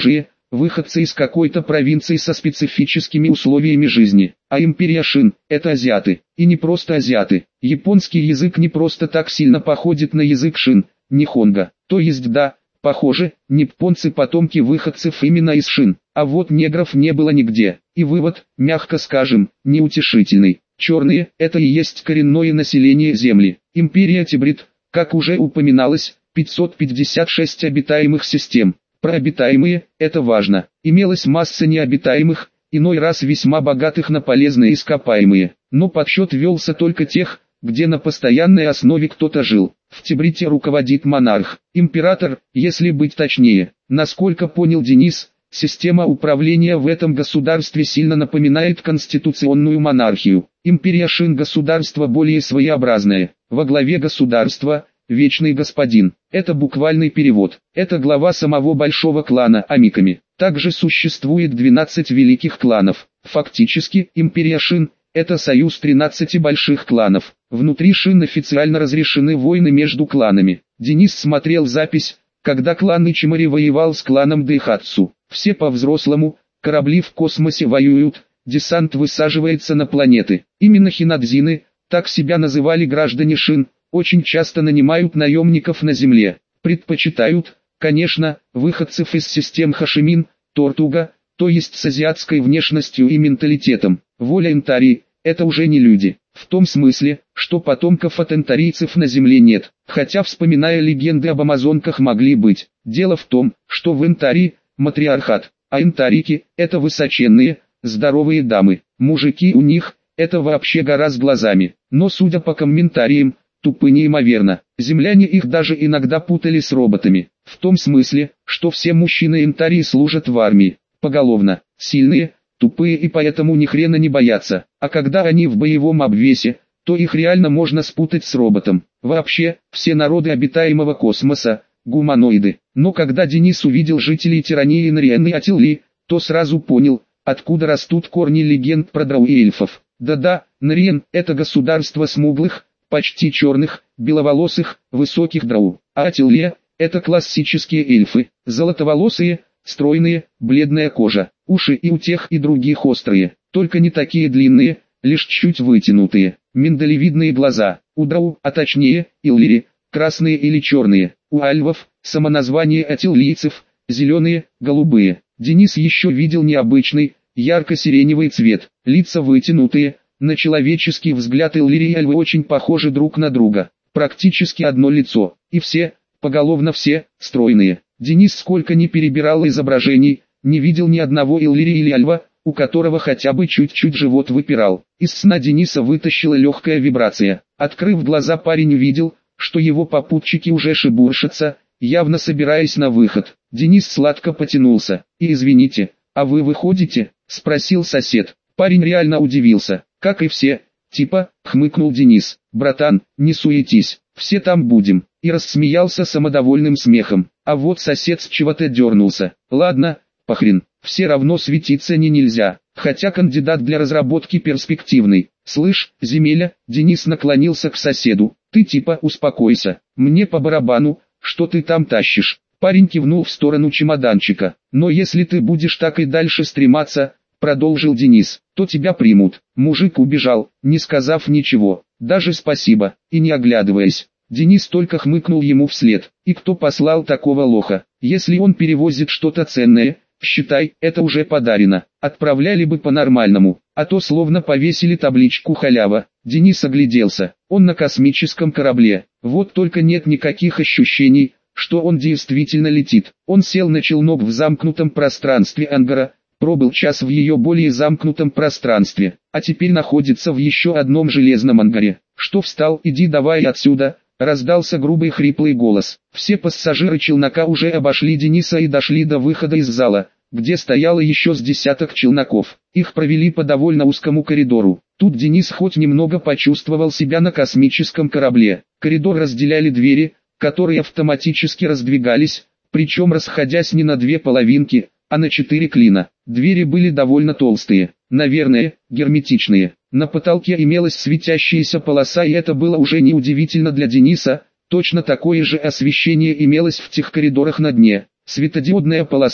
выходцы из какой-то провинции со специфическими условиями жизни. А империя Шин – это азиаты. И не просто азиаты. Японский язык не просто так сильно походит на язык Шин, нихонго. То есть да, похоже, ниппонцы потомки выходцев именно из Шин. А вот негров не было нигде. И вывод, мягко скажем, неутешительный. Черные – это и есть коренное население Земли. Империя Тибрид, как уже упоминалось, 556 обитаемых систем. Про обитаемые – это важно. Имелась масса необитаемых, иной раз весьма богатых на полезные ископаемые. Но подсчет велся только тех, где на постоянной основе кто-то жил. В Тибрите руководит монарх, император, если быть точнее. Насколько понял Денис, система управления в этом государстве сильно напоминает конституционную монархию. Империя Шин – государство более своеобразное. Во главе государства – вечный господин. Это буквальный перевод. Это глава самого большого клана Амиками. Также существует 12 великих кланов. Фактически, империя Шин – это союз 13 больших кланов. Внутри Шин официально разрешены войны между кланами. Денис смотрел запись, когда клан Ичимари воевал с кланом Дэйхатсу. Все по-взрослому, корабли в космосе воюют, десант высаживается на планеты. Именно хинадзины, так себя называли граждане Шин, очень часто нанимают наемников на Земле. Предпочитают, конечно, выходцев из систем Хашимин, Тортуга, то есть с азиатской внешностью и менталитетом. Воля энтарии – это уже не люди. В том смысле, что потомков от энтарийцев на Земле нет, хотя, вспоминая легенды об амазонках, могли быть. Дело в том, что в энтарии – матриархат, а энтарики – это высоченные, здоровые дамы. Мужики у них – это вообще гора с глазами. Но судя по комментариям, тупы неимоверно. Земляне их даже иногда путали с роботами. В том смысле, что все мужчины энтарии служат в армии. Поголовно. Сильные, тупые и поэтому ни хрена не боятся. А когда они в боевом обвесе, то их реально можно спутать с роботом. Вообще, все народы обитаемого космоса – гуманоиды. Но когда Денис увидел жителей Тирании Нриен и Атилли, то сразу понял, откуда растут корни легенд про драу и эльфов. Да-да, Нриен – это государство смуглых, почти черных, беловолосых, высоких драу. А Атилия – это классические эльфы, золотоволосые, стройные, бледная кожа, уши и у тех и других острые, только не такие длинные, лишь чуть вытянутые, миндалевидные глаза, у драу, а точнее, иллири, красные или черные, у альвов, самоназвание атиллийцев, зеленые, голубые. Денис еще видел необычный, ярко-сиреневый цвет, лица вытянутые. На человеческий взгляд иллири и альвы очень похожи друг на друга, практически одно лицо, и все, поголовно все, стройные. Денис сколько ни перебирал изображений, не видел ни одного иллири или альва, у которого хотя бы чуть-чуть живот выпирал. Из сна Дениса вытащила легкая вибрация. Открыв глаза, парень увидел, что его попутчики уже шебуршатся, явно собираясь на выход. Денис сладко потянулся. «И извините, а вы выходите?» – спросил сосед. Парень реально удивился. «Как и все, типа», — хмыкнул Денис. «Братан, не суетись, все там будем», и рассмеялся самодовольным смехом. А вот сосед с чего-то дернулся. «Ладно, похрен, все равно светиться нельзя, хотя кандидат для разработки перспективный. Слышь, земеля», — Денис наклонился к соседу, «ты типа успокойся, мне по барабану, что ты там тащишь». Парень кивнул в сторону чемоданчика. «Но если ты будешь так и дальше стрематься», — продолжил Денис, — «то тебя примут». Мужик убежал, не сказав ничего, даже спасибо, и не оглядываясь. Денис только хмыкнул ему вслед. И кто послал такого лоха? Если он перевозит что-то ценное, считай, это уже подарено. Отправляли бы по-нормальному, а то словно повесили табличку «халява». Денис огляделся, он на космическом корабле, вот только нет никаких ощущений, что он действительно летит. Он сел на челнок в замкнутом пространстве ангара, пробыл час в ее более замкнутом пространстве, а теперь находится в еще одном железном ангаре. «Что встал, иди давай отсюда», — раздался грубый хриплый голос. Все пассажиры челнока уже обошли Дениса и дошли до выхода из зала, где стояло еще с десяток челноков. Их провели по довольно узкому коридору. Тут Денис хоть немного почувствовал себя на космическом корабле. Коридор разделяли двери, которые автоматически раздвигались, причем расходясь не на две половинки, а на 4 клина. Двери были довольно толстые, наверное, герметичные. На потолке имелась светящаяся полоса, и это было уже неудивительно для Дениса. Точно такое же освещение имелось в тех коридорах на дне. Светодиодная полоса.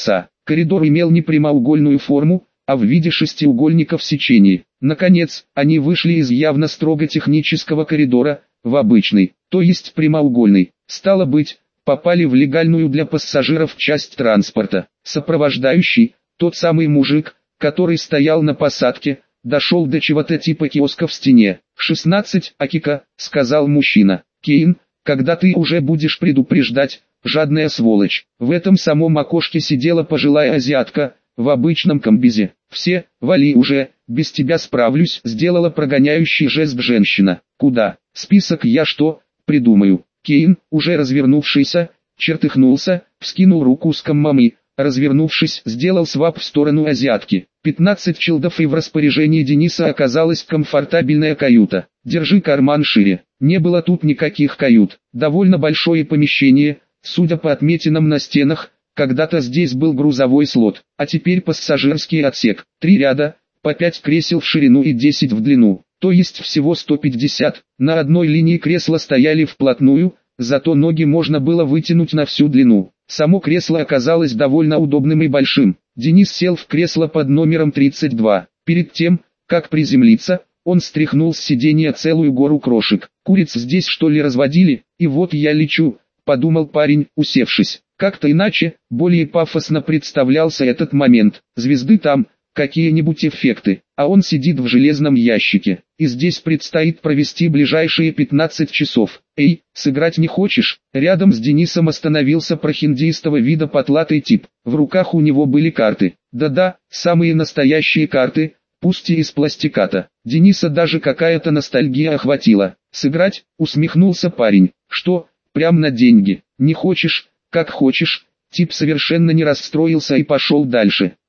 Коридор имел не прямоугольную форму, а в виде шестиугольника в сечении. Наконец, они вышли из явно строго технического коридора, в обычный, то есть прямоугольный. Стало быть, попали в легальную для пассажиров часть транспорта. Сопровождающий, тот самый мужик, который стоял на посадке, дошел до чего-то типа киоска в стене. 16 акика, сказал мужчина. Кейн, когда ты уже будешь предупреждать, жадная сволочь. В этом самом окошке сидела пожилая азиатка, в обычном комбизе. Все, вали уже, без тебя справлюсь, сделала прогоняющий жест женщина. Куда? Список я что, придумаю. Кейн, уже развернувшийся, чертыхнулся, вскинул руку с коммами, развернувшись, сделал свап в сторону азиатки. 15 челдов, и в распоряжении Дениса оказалась комфортабельная каюта. Держи карман шире. Не было тут никаких кают. Довольно большое помещение, судя по отметинам на стенах. Когда-то здесь был грузовой слот, а теперь пассажирский отсек. 3 ряда, по 5 кресел в ширину и 10 в длину, то есть всего 150. На одной линии кресла стояли вплотную, зато ноги можно было вытянуть на всю длину. Само кресло оказалось довольно удобным и большим. Денис сел в кресло под номером 32. Перед тем, как приземлиться, он стряхнул с сиденья целую гору крошек. «Куриц здесь что ли разводили? И вот я лечу», — подумал парень, усевшись. Как-то иначе, более пафосно представлялся этот момент. Звезды там, какие-нибудь эффекты, а он сидит в железном ящике. И здесь предстоит провести ближайшие 15 часов. «Эй, сыграть не хочешь?» Рядом с Денисом остановился прохиндейского вида потлатый тип. В руках у него были карты. Да-да, самые настоящие карты, пусть и из пластиката. Дениса даже какая-то ностальгия охватила. «Сыграть?» — усмехнулся парень. «Что, прям на деньги? Не хочешь? Как хочешь». Тип совершенно не расстроился и пошел дальше.